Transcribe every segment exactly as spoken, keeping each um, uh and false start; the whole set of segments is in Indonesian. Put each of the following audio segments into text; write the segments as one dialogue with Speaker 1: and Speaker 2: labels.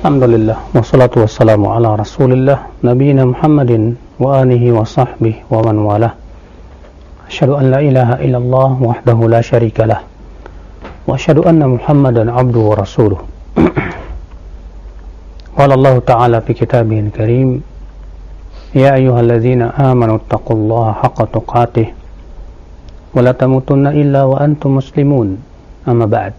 Speaker 1: Alhamdulillah, wassalatu wassalamu ala rasulillah nabiyina Muhammadin wa alihi wa sahbihi wa man walah. Asyhadu an la ilaha illallah wahdahu la syarika lah wa asyhadu anna Muhammadan abduhu wa rasuluh. Qala Allah ta'ala fi kitabihil karim, ya ayyuhalladzina amanu taqullaha haqqa tuqatih wa la tamutunna illa wa antum muslimun. Amma ba'd.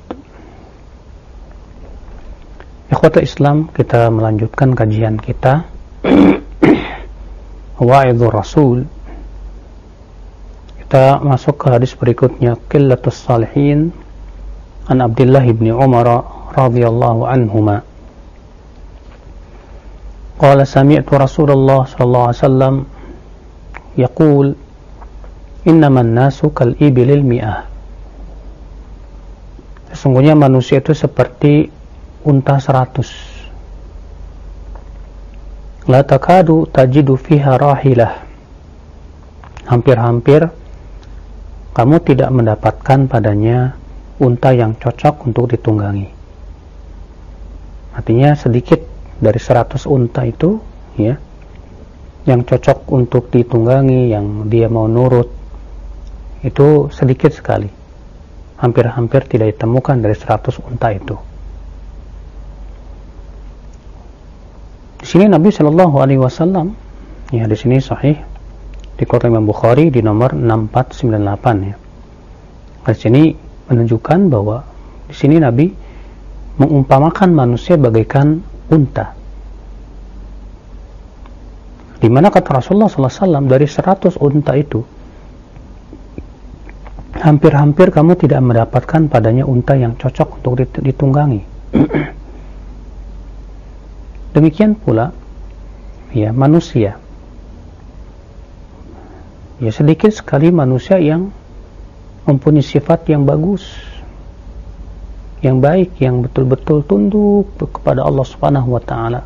Speaker 1: Ikhwatul Islam, kita melanjutkan kajian kita Wa'idhur Rasul. Kita masuk ke hadis berikutnya, Qillatus Salihin an Abdullah ibn Umar radhiyallahu anhuma. Qala sami'tu Rasulullah sallallahu alaihi wasallam yaqul innaman nasu kal ibilil mi'ah. Sesungguhnya manusia itu seperti unta seratus. La takadu tajidu fiha rahilah. Hampir-hampir kamu tidak mendapatkan padanya unta yang cocok untuk ditunggangi. Artinya sedikit dari seratus unta itu, ya, yang cocok untuk ditunggangi, yang dia mau nurut, itu sedikit sekali. Hampir-hampir tidak ditemukan dari seratus unta itu. Di sini Nabi Shallallahu Alaihi Wasallam, ya, di sini sahih dikeluarkan Imam Bukhari di nomor enam empat sembilan delapan, ya. Di sini menunjukkan bahwa di sini Nabi mengumpamakan manusia bagaikan unta. Di mana kata Rasulullah Sallallahu Alaihi Wasallam, dari seratus unta itu hampir-hampir kamu tidak mendapatkan padanya unta yang cocok untuk ditunggangi. Demikian pula, ya, manusia. Ya, sedikit sekali manusia yang mempunyai sifat yang bagus, yang baik, yang betul-betul tunduk kepada Allah Subhanahu wa taala.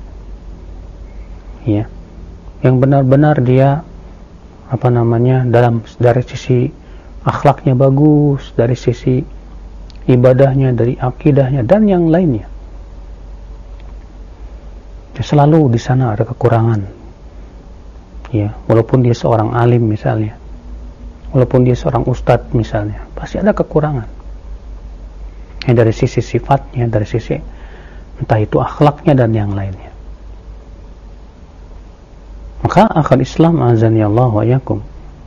Speaker 1: Ya. Yang benar-benar dia apa namanya? dalam dari sisi akhlaknya bagus, dari sisi ibadahnya, dari akidahnya dan yang lainnya. Selalu di sana ada kekurangan, ya, walaupun dia seorang alim misalnya, walaupun dia seorang ustadz misalnya, pasti ada kekurangan, ya, dari sisi sifatnya, dari sisi entah itu akhlaknya dan yang lainnya. Maka akal Islam azani Allah wa yakum,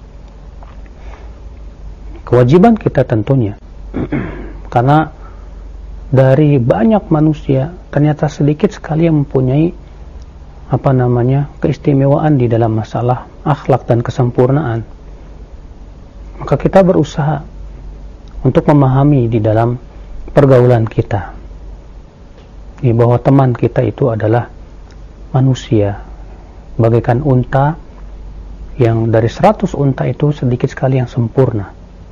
Speaker 1: kewajiban kita tentunya karena dari banyak manusia ternyata sedikit sekali yang mempunyai apa namanya keistimewaan di dalam masalah akhlak dan kesempurnaan. Maka kita berusaha untuk memahami di dalam pergaulan kita, ya, bahwa teman kita itu adalah manusia bagaikan unta, yang dari seratus unta itu sedikit sekali yang sempurna.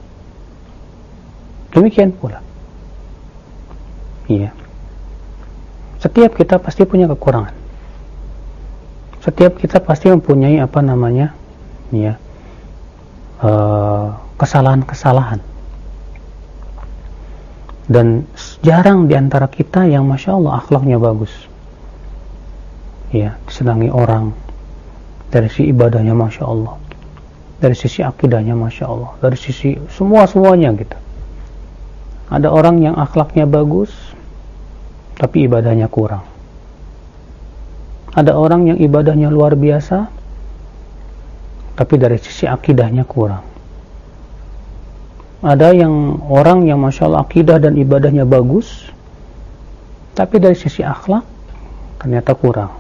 Speaker 1: Demikian pula, iya, setiap kita pasti punya kekurangan. Setiap kita pasti mempunyai apa namanya, ya, uh, kesalahan-kesalahan. Dan jarang diantara kita yang masya Allah akhlaknya bagus, ya, disenangi orang, dari sisi ibadahnya masya Allah, dari sisi akidahnya masya Allah, dari sisi semua-semuanya gitu. Ada orang yang akhlaknya bagus tapi ibadahnya kurang. Ada orang yang ibadahnya luar biasa tapi dari sisi akidahnya kurang. Ada yang orang yang masya Allah akidah dan ibadahnya bagus tapi dari sisi akhlak ternyata kurang.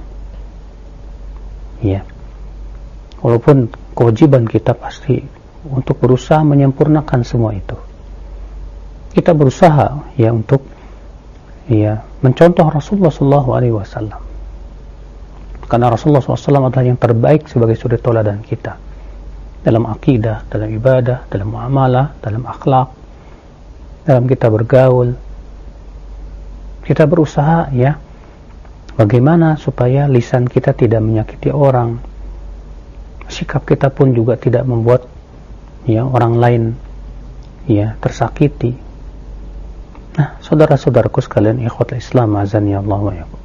Speaker 1: Ya, walaupun kewajiban kita pasti untuk berusaha menyempurnakan semua itu. Kita berusaha, ya, untuk, ya, mencontoh Rasulullah Sallallahu Alaihi Wasallam. Karena Rasulullah shallallahu alaihi wasallam adalah yang terbaik sebagai suri tauladan kita dalam akidah, dalam ibadah, dalam muamalah, dalam akhlak, dalam kita bergaul. Kita berusaha, ya, bagaimana supaya lisan kita tidak menyakiti orang, sikap kita pun juga tidak membuat, ya, orang lain, ya, tersakiti. Nah, saudara-saudaraku sekalian, ikhwatul Islam, azani Allah wa yakum.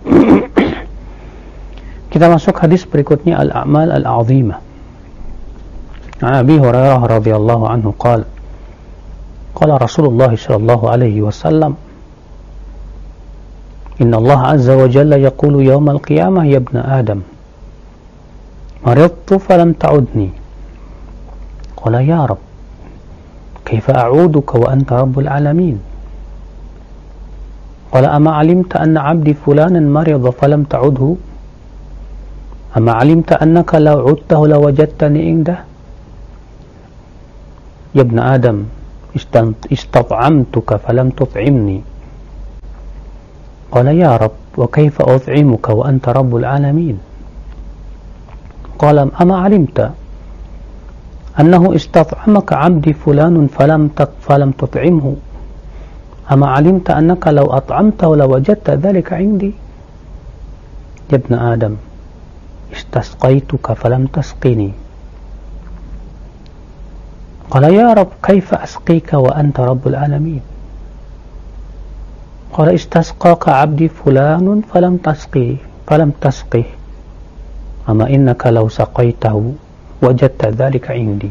Speaker 1: Kita masuk hadis berikutnya, al-a'mal al-'azimah. Abi Hurairah radhiyallahu anhu qala qala Rasulullah sallallahu alaihi wasallam, inna Allah azza wa jalla yaqulu yawm al-qiyamah ya ibna Adam, maridtu falam ta'udni. Qala ya Rabb, kaifa a'uduka wa anta rabbul alamin? Qala ama 'alimta anna 'abdi fulanan marida falam ta'udhu? Ama 'alimta annaka law 'udtahu lawajadtani indah? Ya ibna Adam, istat'amtuka falam tut'imni. Qala ya Rabb, wa kaifa ut'imuka wa anta rabbul alamin? Qala ama 'alimta annahu istat'amaka 'abdi fulanun falam falam tut'imhu? Ama 'alimta annaka law at'amtahu lawajadta dhalika 'indi? Ya ibna Adam, istasqaituka falam tasqini. Qala ya Rabb, kaifa asqika wa anta rabbul alamin? Qala istasqaka 'abdi fulanun falam tasqi falam tasqih. Ama innaka law saqaitahu wajadta dhalika 'indi.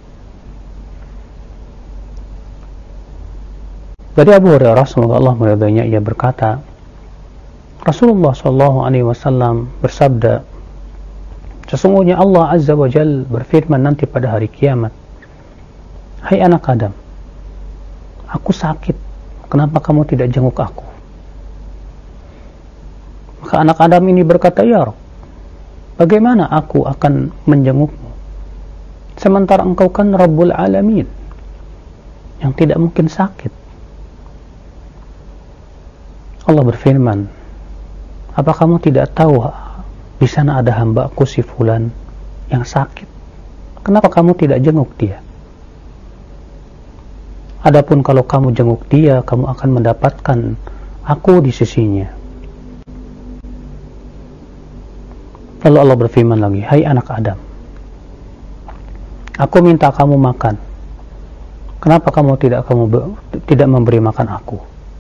Speaker 1: Dari Abu Hurairah, semoga Allah meridainya, ia berkata, Rasulullah sallallahu alaihi wasallam bersabda, sesungguhnya Allah azza wa jalla berfirman nanti pada hari kiamat, hai anak Adam, aku sakit, kenapa kamu tidak jenguk aku? Maka anak Adam ini berkata, ya Rabb, bagaimana aku akan menjengukmu sementara engkau kan Rabbul Alamin yang tidak mungkin sakit? Allah berfirman, apa kamu tidak tahu di sana ada hambaku si fulan yang sakit? Kenapa kamu tidak jenguk dia? Adapun kalau kamu jenguk dia, kamu akan mendapatkan aku di sisinya. Lalu Allah berfirman lagi, hai anak Adam, aku minta kamu makan. Kenapa kamu tidak kamu tidak memberi makan aku?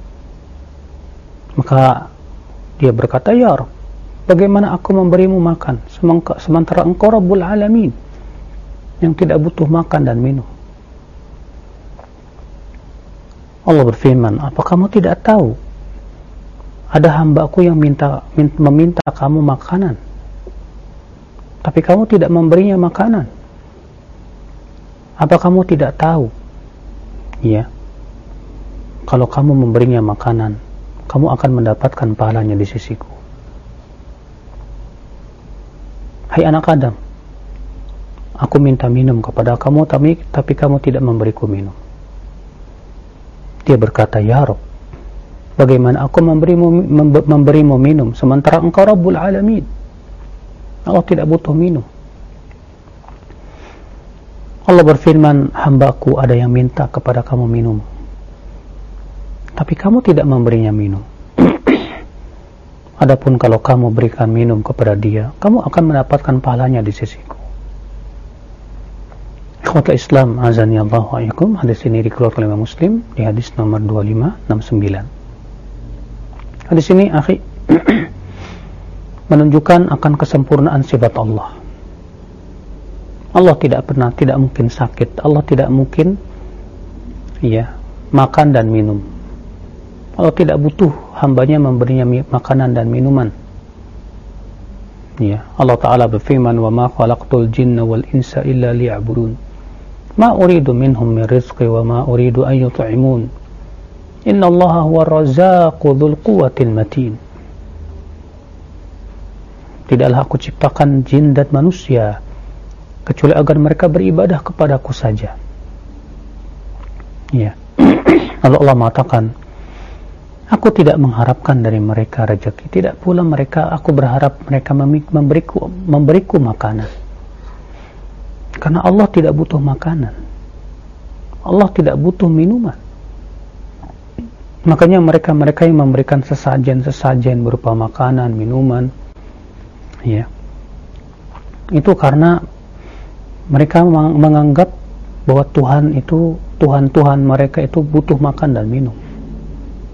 Speaker 1: Maka dia berkata, ya Rabb, bagaimana aku memberimu makan sementara engkau Rabbul Alamin yang tidak butuh makan dan minum? Allah berfirman, apa kamu tidak tahu ada hambaku yang minta, minta meminta kamu makanan, tapi kamu tidak memberinya makanan? Apa kamu tidak tahu, ya, kalau kamu memberinya makanan, kamu akan mendapatkan pahalanya di sisiku? Hai anak Adam, aku minta minum kepada kamu, tapi, tapi kamu tidak memberiku minum. Dia berkata, ya Rabb, bagaimana aku memberimu, memberimu minum sementara engkau Rabbul Alamin? Allah tidak butuh minum. Allah berfirman, hambaku ada yang minta kepada kamu minum, tapi kamu tidak memberinya minum. Adapun kalau kamu berikan minum kepada dia, kamu akan mendapatkan pahalanya di sisiku. Ikhwatul Islam, azani Allah wa yakum. Hadis ini dikeluarkan oleh Muslim di hadis nomor dua lima enam sembilan. Hadis ini, akhi, menunjukkan akan kesempurnaan sifat Allah. Allah tidak pernah, tidak mungkin sakit. Allah tidak mungkin, ya, makan dan minum. Allah tidak butuh hambanya memberinya makanan dan minuman. Ya, Allah Ta'ala berfirman, wa ma khalaqtul jinna wal insa illa liya'budun. Ma uridu minhum min rizqi wa ma uridu an yut'imun. Inna Allaha huwa ar-razzaqu dzul quwwatil matin. Tidaklah aku ciptakan jin dan manusia kecuali agar mereka beribadah kepadaku saja. Ya. Lalu Allah mengatakan, aku tidak mengharapkan dari mereka rezeki, tidak pula mereka aku berharap mereka memberiku memberiku makanan. Karena Allah tidak butuh makanan, Allah tidak butuh minuman. Makanya mereka-mereka yang memberikan sesajen-sesajen berupa makanan, minuman, ya, itu karena mereka menganggap bahwa Tuhan itu, Tuhan-Tuhan mereka itu butuh makan dan minum.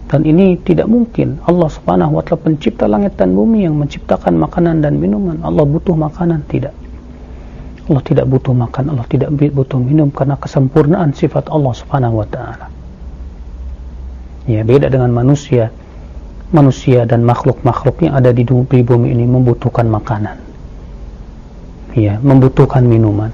Speaker 1: Dan ini tidak mungkin. Allah subhanahu wa ta'ala pencipta langit dan bumi yang menciptakan makanan dan minuman. Allah butuh makanan? Tidak. Allah tidak butuh makan, Allah tidak butuh minum, karena kesempurnaan sifat Allah subhanahu wa ta'ala. Ya, beda dengan manusia. Manusia dan makhluk-makhluk yang ada di bumi ini membutuhkan makanan. Ya, membutuhkan minuman.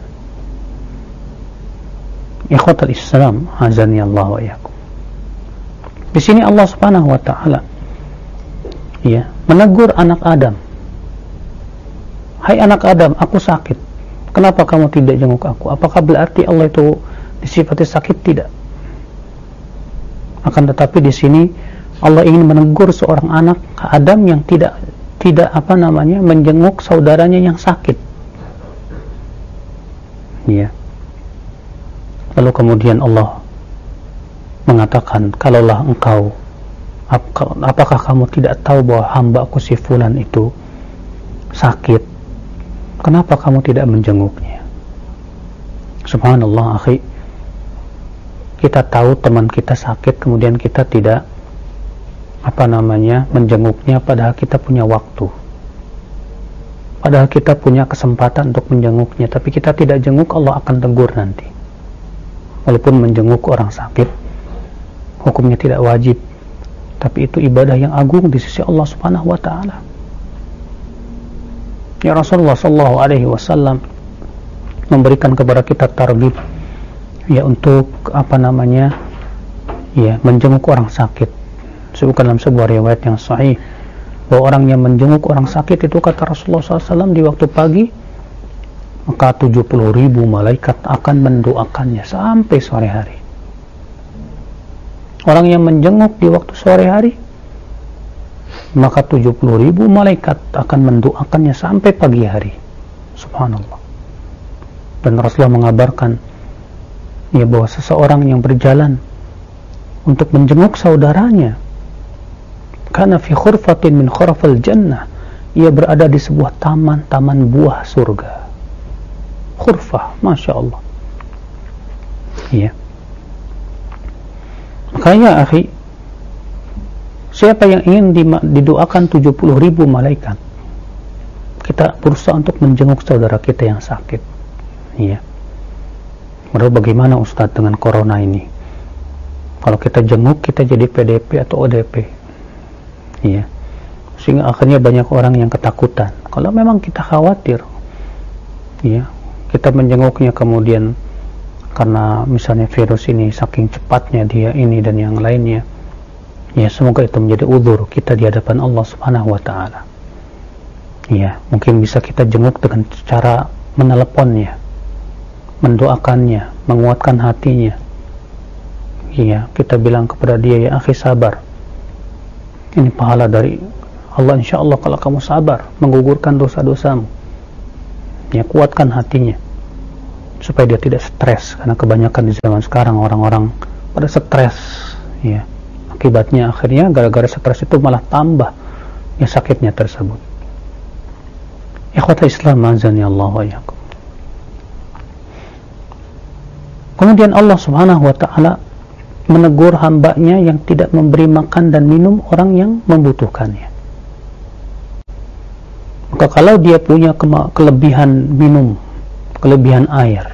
Speaker 1: Ikhwatal Islam, azani Allah wa iyyakum. Di sini Allah subhanahu wa ta'ala ya, menegur anak Adam. Hai anak Adam, aku sakit. Kenapa kamu tidak jenguk aku? Apakah berarti Allah itu disifati sakit? Tidak. Akan tetapi di sini Allah ingin menegur seorang anak Adam yang tidak tidak apa namanya menjenguk saudaranya yang sakit. Ya. Lalu kemudian Allah mengatakan, kalaulah engkau, apakah kamu tidak tahu bahwa hamba-Ku si fulan itu sakit? Kenapa kamu tidak menjenguknya? Subhanallah, akhi. Kita tahu teman kita sakit, kemudian kita tidak apa namanya menjenguknya, padahal kita punya waktu, padahal kita punya kesempatan untuk menjenguknya, tapi kita tidak jenguk, Allah akan tegur nanti. Walaupun menjenguk orang sakit hukumnya tidak wajib, tapi itu ibadah yang agung di sisi Allah subhanahu wa ta'ala. Ya, Rasulullah sallallahu alaihi wasallam memberikan kepada kita targhib ya untuk apa namanya ya menjenguk orang sakit. Sebutkan dalam sebuah riwayat yang sahih bahwa orang yang menjenguk orang sakit itu, kata Rasulullah sallallahu alaihi wasallam, di waktu pagi maka tujuh puluh ribu malaikat akan mendoakannya sampai sore hari. Orang yang menjenguk di waktu sore hari, maka tujuh puluh ribu malaikat akan mendoakannya sampai pagi hari. Subhanallah. Dan Rasulullah mengabarkan ya bahwa seseorang yang berjalan untuk menjenguk saudaranya, kana fi khurfatin min khurafil jannah, ia berada di sebuah taman, taman buah surga. Khurfah, Masya Allah. Ya. Makanya akhi, siapa yang ingin didoakan tujuh puluh ribu malaikat, kita berusaha untuk menjenguk saudara kita yang sakit. Iya. Lalu bagaimana Ustadz dengan corona ini? Kalau kita jenguk, kita jadi P D P atau O D P. Iya. Sehingga akhirnya banyak orang yang ketakutan. Kalau memang kita khawatir, iya, kita menjenguknya kemudian karena misalnya virus ini saking cepatnya dia ini dan yang lainnya, ya semoga itu menjadi uzur kita di hadapan Allah subhanahu wa ta'ala. Ya, mungkin bisa kita jenguk dengan cara meneleponnya, mendoakannya, menguatkan hatinya. Ya, kita bilang kepada dia, ya akhi, sabar, ini pahala dari Allah insyaallah kalau kamu sabar menggugurkan dosa-dosamu. Ya, kuatkan hatinya supaya dia tidak stres, karena kebanyakan di zaman sekarang orang-orang pada stres, ya. Akibatnya akhirnya gara-gara stres itu malah tambah ya sakitnya tersebut. Ikhwatul Islam, azani Allah wa iyyakum. Kemudian Allah subhanahu wa ta'ala menegur hambanya yang tidak memberi makan dan minum orang yang membutuhkannya. Maka kalau dia punya kelebihan minum, kelebihan air,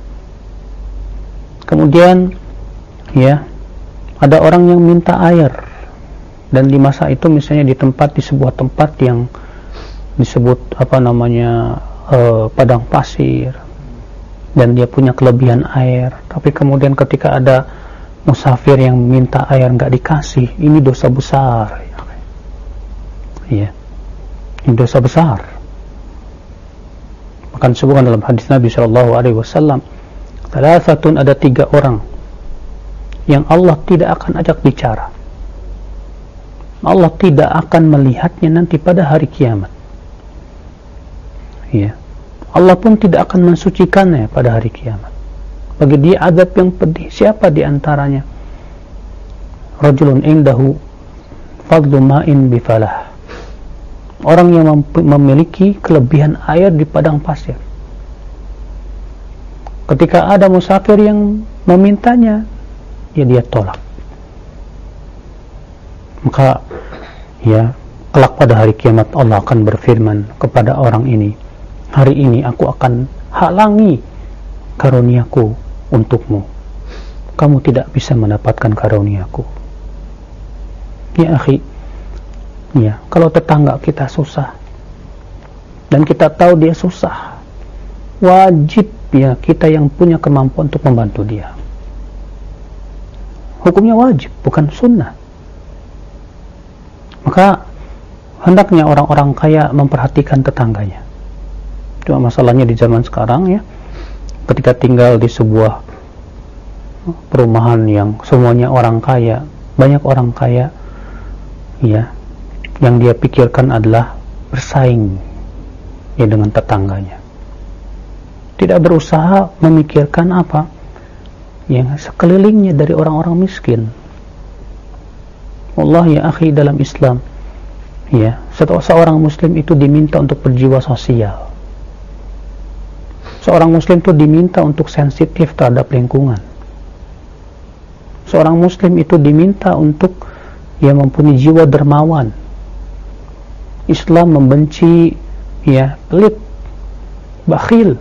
Speaker 1: kemudian ya ada orang yang minta air, dan di masa itu misalnya di tempat, di sebuah tempat yang disebut apa namanya eh, padang pasir, dan dia punya kelebihan air, tapi kemudian ketika ada musafir yang minta air nggak dikasih, ini dosa besar, ya, ini dosa besar. Maka disebutkan dalam hadis Nabi Shallallahu Alaihi Wasallam, salasatun, ada tiga orang yang Allah tidak akan ajak bicara, Allah tidak akan melihatnya nanti pada hari kiamat. Ya, Allah pun tidak akan mensucikannya pada hari kiamat. Bagi dia azab yang pedih. Siapa di antaranya? Rajulun indahu fadlu ma'in bifalah, orang yang memiliki kelebihan air di padang pasir. Ketika ada musafir yang memintanya, ya dia tolak. Maka ya, kelak pada hari kiamat Allah akan berfirman kepada orang ini, hari ini aku akan halangi karuniaku untukmu, kamu tidak bisa mendapatkan karuniaku. Ya akhi, ya, kalau tetangga kita susah dan kita tahu dia susah, wajib ya kita yang punya kemampuan untuk membantu dia. Hukumnya wajib, bukan sunnah. Maka hendaknya orang-orang kaya memperhatikan tetangganya. Cuma masalahnya di zaman sekarang ya, ketika tinggal di sebuah perumahan yang semuanya orang kaya, banyak orang kaya ya, yang dia pikirkan adalah bersaing ya dengan tetangganya. Tidak berusaha memikirkan apa yang sekelilingnya dari orang-orang miskin. Allah ya akhi, dalam Islam ya, seorang muslim itu diminta untuk berjiwa sosial. Seorang muslim itu diminta untuk sensitif terhadap lingkungan. Seorang muslim itu diminta untuk ya mempunyai jiwa dermawan. Islam membenci ya pelit, bakhil.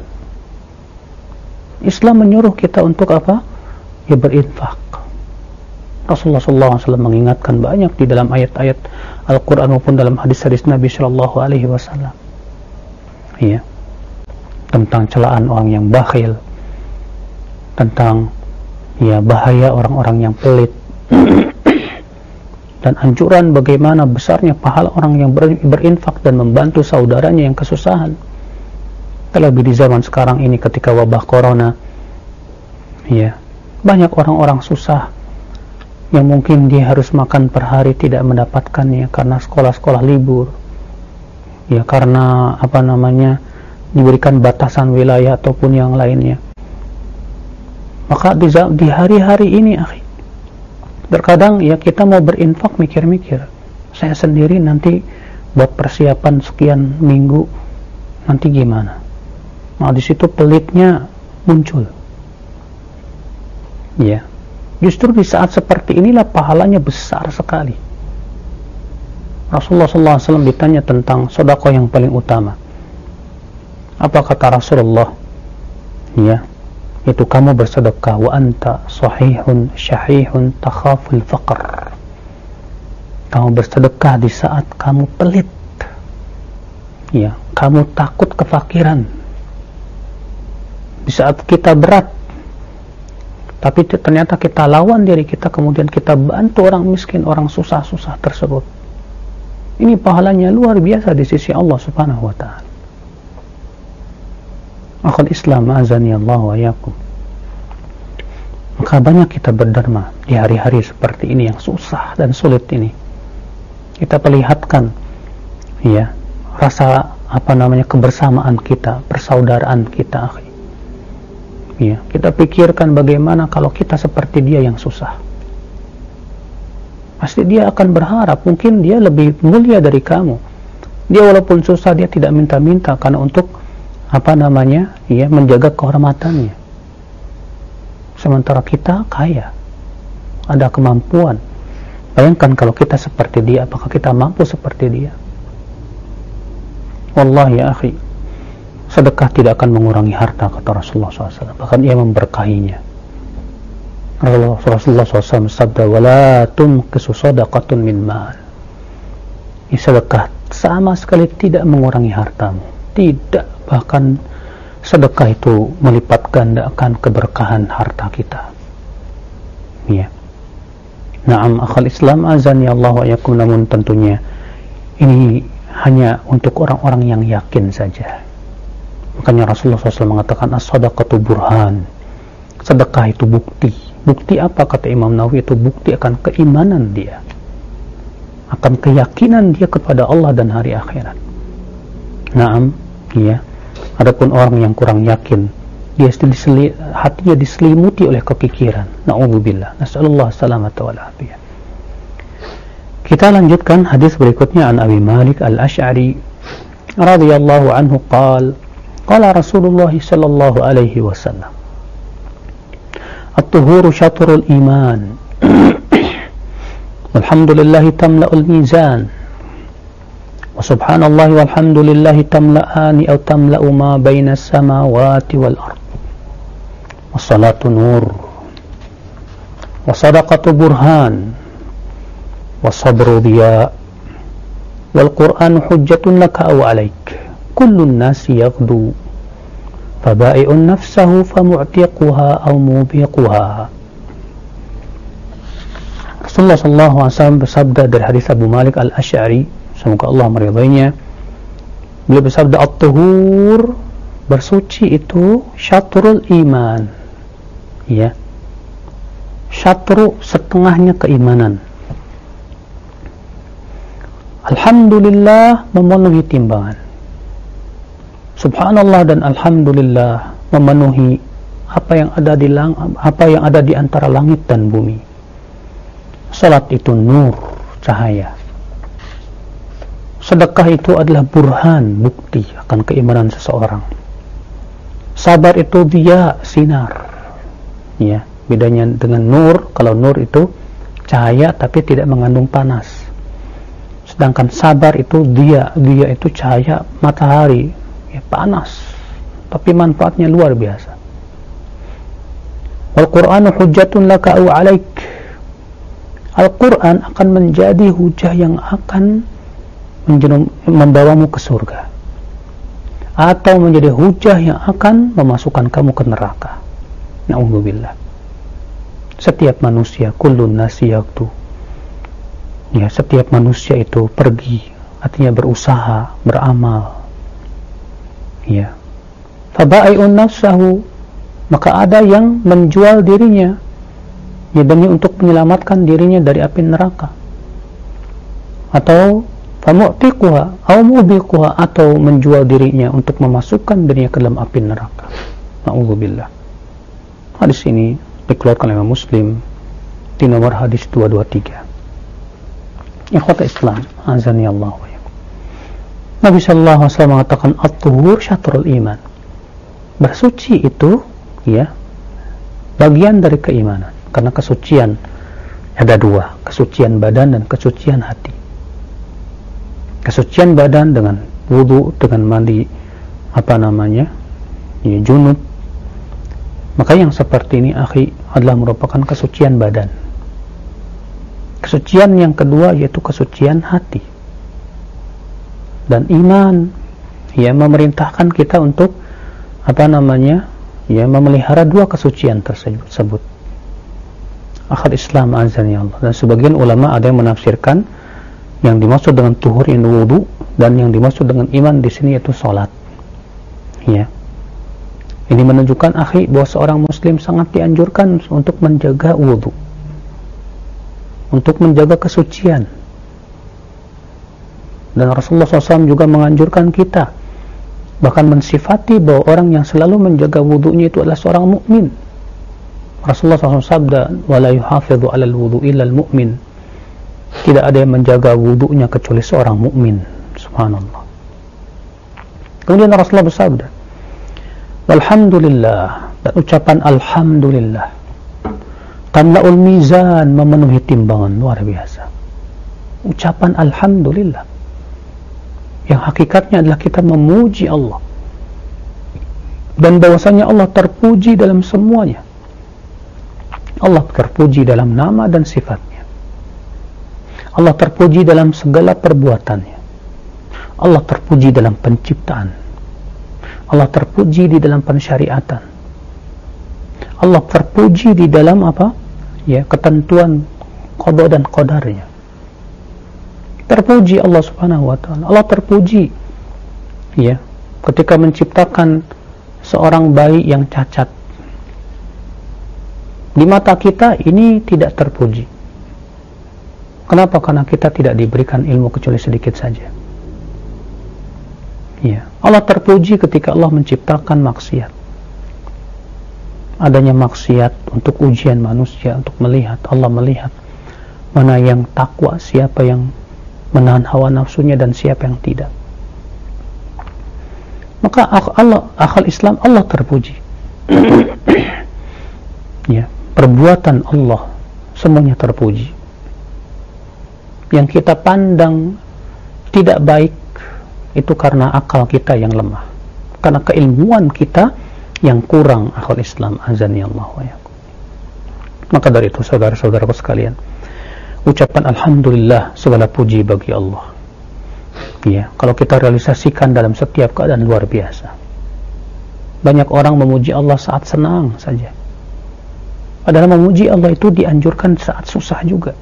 Speaker 1: Islam menyuruh kita untuk apa? Ya berinfak. Rasulullah shallallahu alaihi wasallam mengingatkan banyak di dalam ayat-ayat Al-Quran maupun dalam hadis-hadis Nabi shallallahu alaihi wasallam ya, tentang celaan orang yang bakhil, tentang ya bahaya orang-orang yang pelit, dan anjuran bagaimana besarnya pahala orang yang ber, berinfak dan membantu saudaranya yang kesusahan. Terlebih di zaman sekarang ini ketika wabah corona ya, banyak orang-orang susah yang mungkin dia harus makan per hari tidak mendapatkannya karena sekolah-sekolah libur ya, karena apa namanya diberikan batasan wilayah ataupun yang lainnya. Maka di, di hari-hari ini akhi, terkadang ya kita mau berinfak mikir-mikir, saya sendiri nanti buat persiapan sekian minggu nanti gimana. Nah di situ pelitnya muncul ya. Justru di saat seperti inilah pahalanya besar sekali. Rasulullah shallallahu alaihi wasallam ditanya tentang sedekah yang paling utama. Apa kata Rasulullah? Ya, itu kamu bersedekah wa anta sahihun syahihun takhaful faqr. Kamu bersedekah di saat kamu pelit. Ya, kamu takut kefakiran. Di saat kita berat, tapi ternyata kita lawan diri kita, kemudian kita bantu orang miskin, orang susah-susah tersebut. Ini pahalanya luar biasa di sisi Allah subhanahu wa ta'ala. Akhul Islam azani Allah wa yakum. Maka banyak kita berderma di hari-hari seperti ini yang susah dan sulit ini. Kita perlihatkan ya rasa apa namanya kebersamaan kita, persaudaraan kita akhi. Ya, kita pikirkan bagaimana kalau kita seperti dia yang susah. Pasti dia akan berharap, mungkin dia lebih mulia dari kamu. Dia walaupun susah dia tidak minta-minta karena untuk apa namanya ya menjaga kehormatannya. Sementara kita kaya, ada kemampuan. Bayangkan kalau kita seperti dia, apakah kita mampu seperti dia? Wallahi ya akhi, sedekah tidak akan mengurangi harta, kata Rasulullah shallallahu alaihi wasallam. Bahkan ia memberkahinya. Rasulullah shallallahu alaihi wasallam bersabda, "Wala tunqisu shadaqatun min mal." Sedekah sama sekali tidak mengurangi hartamu. Tidak, bahkan sedekah itu melipat gandakan keberkahan harta kita. Ya. Naam akhal Islam azani Allah wa yakum, namun tentunya ini hanya untuk orang-orang yang yakin saja. Makanya Rasulullah shallallahu alaihi wasallam mengatakan as-sadaqatu burhan. Sedekah itu bukti. Bukti apa kata Imam Nawawi? Itu bukti akan keimanan dia, akan keyakinan dia kepada Allah dan hari akhirat. Naam, ya. Adapun orang yang kurang yakin, dia diseli, hatinya diselimuti oleh kepikiran. Na'udzubillah. Nas'alullah salamata wal afiyah. Kita lanjutkan hadis berikutnya. An Abi Malik Al-Asy'ari radhiyallahu anhu qala qala Rasulullah sallallahu alaihi wasallam, At-tuhuru syatrul iman walhamdulillahi tamla'ul mizan, wa subhanallahi walhamdulillahi tamla'ani atau tamla'u ma baina samawati wal ard, wassalatu nur, wasadaqatu burhan, wasabru diya, wal qur'anu hujjatun laka aw alaik, kullun nasi yaghdu fabai'un nafsahu famu'tiquha aw mubiquha. Rasulullah sallallahu alaihi wasallam bersabda dari hadis Abu Malik Al-Asy'ari, semoga Allah meridainya, beliau bersabda, at-tuhur, bersuci itu syatrul iman, ya, syatru setengahnya keimanan. Alhamdulillah memenuhi timbangan, subhanallah dan alhamdulillah memenuhi apa yang ada di lang apa yang ada di antara langit dan bumi. Salat itu nur, cahaya. Sedekah itu adalah burhan, bukti akan keimanan seseorang. Sabar itu dia, sinar. Ya, bedanya dengan nur, kalau nur itu cahaya tapi tidak mengandung panas. Sedangkan sabar itu dia, dia itu cahaya matahari, ya, panas, tapi manfaatnya luar biasa. Wal Qur'anu hujjatun laka aw alaik. Al-Quran akan menjadi hujah yang akan membawamu ke surga, atau menjadi hujah yang akan memasukkan kamu ke neraka. Na'udzubillah. Setiap manusia, kullun nasi yaghdu, ya, setiap manusia itu pergi, artinya berusaha, beramal, ya. Fabai'un nafsahu, maka ada yang menjual dirinya, ya, demi untuk menyelamatkan dirinya dari api neraka, atau famu'tiquha aw mubiquha, atau menjual dirinya untuk memasukkan dirinya ke dalam api neraka. Na'udzubillah. Hadis ini dikeluarkan oleh Muslim di nomor hadis dua dua tiga. Ikhwata Islam, azani Allah wa yakum. Nabi sallallahu alaihi wasallam mengatakan at-tuhur syatrul iman. Bersuci itu, ya, bagian dari keimanan. Karena kesucian ada dua, kesucian badan dan kesucian hati. Kesucian badan dengan wudu, dengan mandi apa namanya, ya, junub. Maka yang seperti ini, akhi, adalah merupakan kesucian badan. Kesucian yang kedua yaitu kesucian hati. Dan iman, ya, memerintahkan kita untuk apa namanya, ya, memelihara dua kesucian tersebut. Akhal Islam, azani Allah. Dan sebagian ulama ada yang menafsirkan yang dimaksud dengan tuhur ini wudu, dan yang dimaksud dengan iman di sini yaitu salat. Ya. Ini menunjukkan, akhi, bahwa seorang muslim sangat dianjurkan untuk menjaga wudu, untuk menjaga kesucian. Dan Rasulullah shallallahu alaihi wasallam juga menganjurkan kita, bahkan mensifati bahwa orang yang selalu menjaga wudunya itu adalah seorang mukmin. Rasulullah shallallahu alaihi wasallam sabda, wala yuhafidhu alal wudu illal mu'min. Tidak ada yang menjaga wudunya kecuali seorang mukmin. Subhanallah. Kemudian Rasulullah bersabda, walhamdulillah, dan ucapan alhamdulillah, tamla'ul mizan, memenuhi timbangan, luar biasa. Ucapan alhamdulillah yang hakikatnya adalah kita memuji Allah, dan bahwasanya Allah terpuji dalam semuanya. Allah terpuji dalam nama dan sifatnya. Allah terpuji dalam segala perbuatannya. Allah terpuji dalam penciptaan. Allah terpuji di dalam pensyariatan. Allah terpuji di dalam apa? Ya, ketentuan qada dan qadarnya. Terpuji Allah Subhanahu wa taala. Allah terpuji, ya, ketika menciptakan seorang bayi yang cacat. Di mata kita ini tidak terpuji. Kenapa? Karena kita tidak diberikan ilmu kecuali sedikit saja. Ya, Allah terpuji ketika Allah menciptakan maksiat. Adanya maksiat untuk ujian manusia, untuk melihat, Allah melihat mana yang takwa, siapa yang menahan hawa nafsunya dan siapa yang tidak. Maka Allah, akal Islam, Allah terpuji. Ya, perbuatan Allah semuanya terpuji. yang kita pandang tidak baik itu karena akal kita yang lemah, karena keilmuan kita yang kurang. Akhul Islam, azani Allah wa yakum. Maka dari itu saudara-saudaraku sekalian, ucapan alhamdulillah segala puji bagi Allah, ya, kalau kita realisasikan dalam setiap keadaan luar biasa. Banyak orang memuji Allah saat senang saja, padahal memuji Allah itu dianjurkan saat susah juga,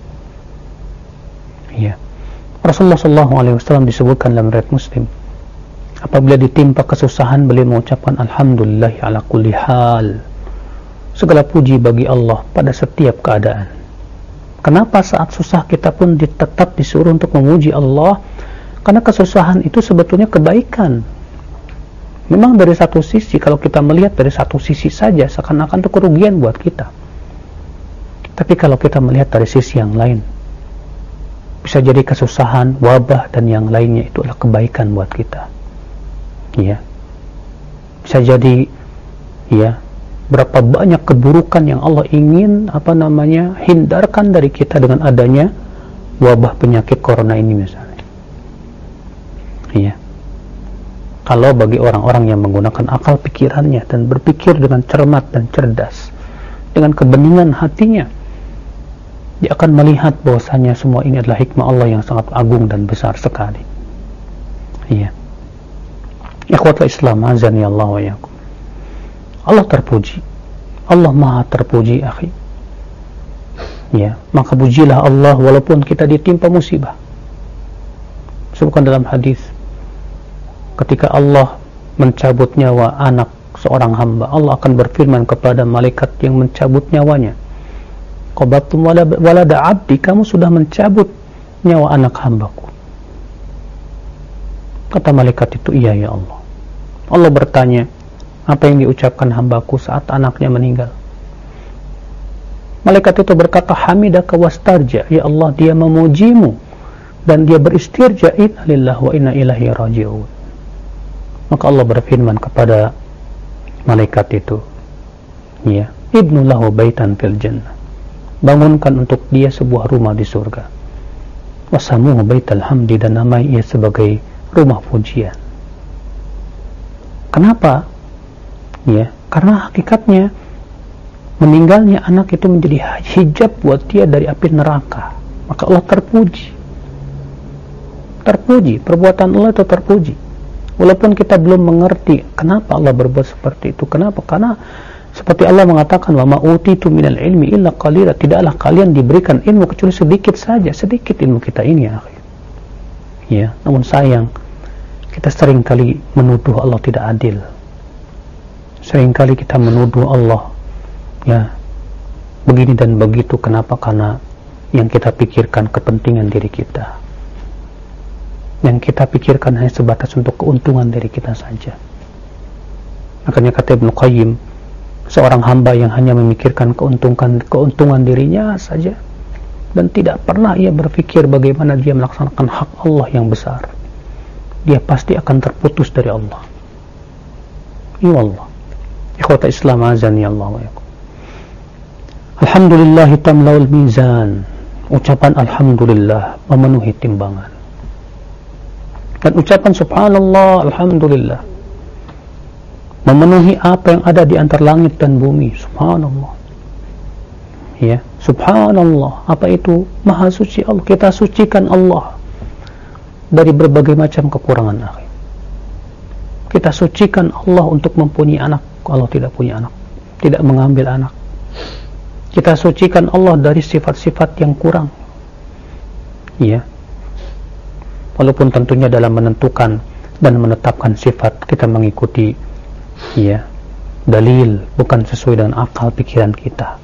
Speaker 1: ya. Rasulullah sallallahu alaihi wasallam disebutkan dalam riwayat Muslim, apabila ditimpa kesusahan beliau mengucapkan alhamdulillah ala kulli hal, segala puji bagi Allah pada setiap keadaan. Kenapa saat susah kita pun tetap disuruh untuk memuji Allah? Karena kesusahan itu sebetulnya kebaikan. Memang dari satu sisi, kalau kita melihat dari satu sisi saja, seakan-akan itu kerugian buat kita. Tapi kalau kita melihat dari sisi yang lain, bisa jadi kesusahan, wabah, dan yang lainnya itu adalah kebaikan buat kita, ya. Bisa jadi, ya, berapa banyak keburukan yang Allah ingin apa namanya hindarkan dari kita dengan adanya wabah penyakit corona ini misalnya, ya. Kalau bagi orang-orang yang menggunakan akal pikirannya dan berpikir dengan cermat dan cerdas, dengan kebeningan hatinya, dia akan melihat bahwasanya semua ini adalah hikmah Allah yang sangat agung dan besar sekali. Iya. Ikhwatul Islam, azani Allah wa yakum. Allah terpuji. Allah Maha terpuji, akhi. Ya, maka pujilah Allah walaupun kita ditimpa musibah. Sebutkan dalam hadis, ketika Allah mencabut nyawa anak seorang hamba, Allah akan berfirman kepada malaikat yang mencabut nyawanya, qabattum walada abdi, kamu sudah mencabut nyawa anak hambaku. Kata malaikat itu, iya ya Allah. Allah bertanya, apa yang diucapkan hambaku saat anaknya meninggal? Malaikat itu berkata, hamidaka wastarja, ya Allah, dia memujimu dan dia beristirja, inna lillahi wa inna ilaihi raji'un. Maka Allah berfirman kepada malaikat itu, ya, ibnu lahu baitan fil jannah, bangunkan untuk dia sebuah rumah di surga. Wasamuhu baital hamdi, dan namai ia sebagai rumah pujian. Kenapa? Ya, karena hakikatnya meninggalnya anak itu menjadi hijab buat dia dari api neraka. Maka Allah terpuji. Terpuji, perbuatan Allah itu terpuji. Walaupun kita belum mengerti kenapa Allah berbuat seperti itu. Kenapa? Karena seperti Allah mengatakan, wa ma utitu minal ilmi illa qalila, tidaklah kalian diberikan ilmu kecuali sedikit saja, sedikit ilmu kita ini, ya. Ya, namun sayang kita sering kali menuduh Allah tidak adil. Sering kali kita menuduh Allah, ya, begini dan begitu. Kenapa? Karena yang kita pikirkan kepentingan diri kita, yang kita pikirkan hanya sebatas untuk keuntungan diri kita saja. Makanya kata Ibnu Qayyim, seorang hamba yang hanya memikirkan keuntungan keuntungan dirinya saja dan tidak pernah ia berpikir bagaimana dia melaksanakan hak Allah yang besar, dia pasti akan terputus dari Allah. Ya Allah. Ikhwata Islam, azani Allah wa yakum. Alhamdulillah tamlaul mizan. Ucapan alhamdulillah memenuhi timbangan. Dan ucapan subhanallah, alhamdulillah, memenuhi apa yang ada di antara langit dan bumi. Subhanallah. Ya, subhanallah. Apa itu? Maha suci Allah. Kita sucikan Allah dari berbagai macam kekurangan, akhi. Kita sucikan Allah untuk mempunyai anak. Allah tidak punya anak, tidak mengambil anak. Kita sucikan Allah dari sifat-sifat yang kurang, ya. Walaupun tentunya dalam menentukan dan menetapkan sifat kita mengikuti, ya, dalil, bukan sesuai dengan akal pikiran kita.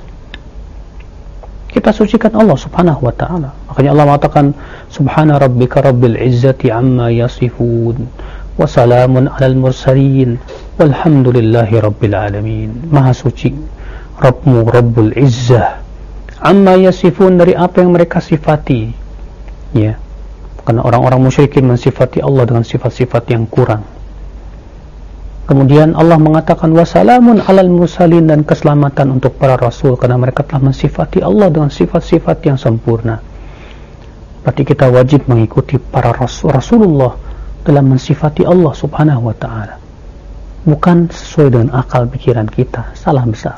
Speaker 1: Kita sucikan Allah subhanahu wa ta'ala. Makanya Allah mengatakan, subhana rabbika rabbil izzati amma yasifun, wa salamun alal mursalin, walhamdulillahi rabbil alamin. Maha suci Rabbmu Rabbul Izzah, amma yasifun, dari apa yang mereka sifati, ya. Karena orang-orang musyrikin mensifati Allah dengan sifat-sifat yang kurang. Kemudian Allah mengatakan wasalamun alal mursalin, dan keselamatan untuk para rasul karena mereka telah mensifati Allah dengan sifat-sifat yang sempurna. Berarti kita wajib mengikuti para Rasul Rasulullah dalam mensifati Allah subhanahu wa ta'ala, bukan sesuai dengan akal pikiran kita. Salah besar.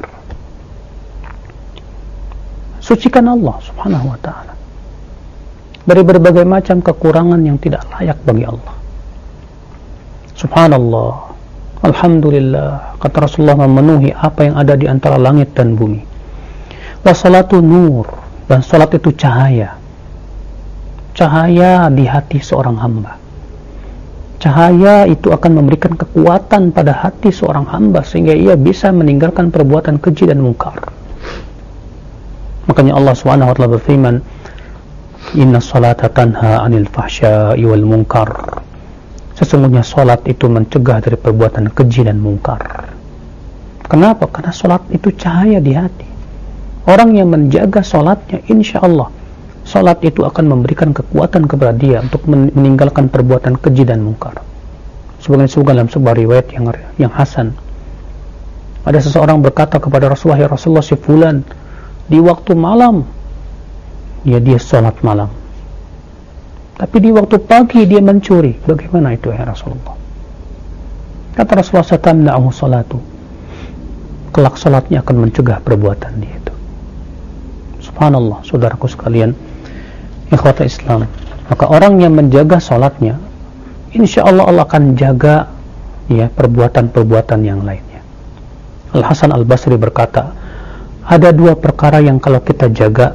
Speaker 1: Sucikan Allah subhanahu wa ta'ala dari berbagai macam kekurangan yang tidak layak bagi Allah. Subhanallah, alhamdulillah, kata Rasulullah, memenuhi apa yang ada di antara langit dan bumi. Wassalatu nur, dan salat itu cahaya. Cahaya di hati seorang hamba. Cahaya itu akan memberikan kekuatan pada hati seorang hamba sehingga ia bisa meninggalkan perbuatan keji dan mungkar. Makanya Allah subhanahu wa ta'ala berfirman, inna salata tanha anil fahsya'i wal munkar. Sesungguhnya salat itu mencegah dari perbuatan keji dan mungkar. Kenapa? Karena salat itu cahaya di hati. Orang yang menjaga salatnya, insya Allah salat itu akan memberikan kekuatan kepada dia untuk meninggalkan perbuatan keji dan mungkar. Sebagaimana disebutkan dalam sebuah riwayat yang yang hasan, ada seseorang berkata kepada Rasulullah, ya Rasulullah, si fulan di waktu malam ya dia salat malam, tapi di waktu pagi dia mencuri. Bagaimana itu ya Rasulullah? Kata Rasulullah, satamna'u salatu, kelak salatnya akan mencegah perbuatan dia itu. Subhanallah, saudaraku sekalian, ikhwata Islam. Maka orang yang menjaga salatnya, insya Allah Allah akan jaga ya perbuatan-perbuatan yang lainnya. Al Hasan Al Basri berkata, ada dua perkara yang kalau kita jaga,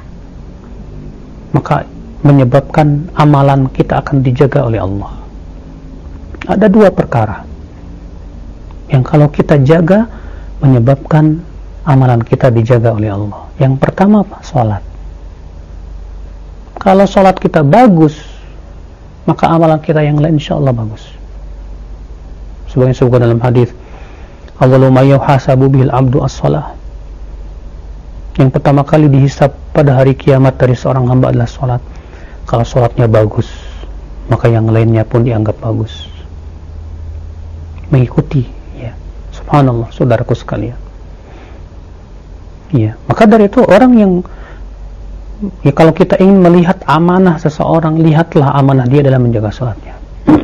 Speaker 1: maka menyebabkan amalan kita akan dijaga oleh Allah. Ada dua perkara yang kalau kita jaga menyebabkan amalan kita dijaga oleh Allah. Yang pertama apa? Salat. Kalau salat kita bagus, maka amalan kita yang lain insya Allah bagus. Sebagai disebutkan dalam hadis, awwalu ma yuhasabu bihil abdu as-salah. Yang pertama kali dihisab pada hari kiamat dari seorang hamba adalah salat. Kalau salatnya bagus, maka yang lainnya pun dianggap bagus. Mengikuti, ya. Subhanallah, saudaraku sekalian. Ya, maka dari itu orang yang ya, kalau kita ingin melihat amanah seseorang, lihatlah amanah dia dalam menjaga salatnya.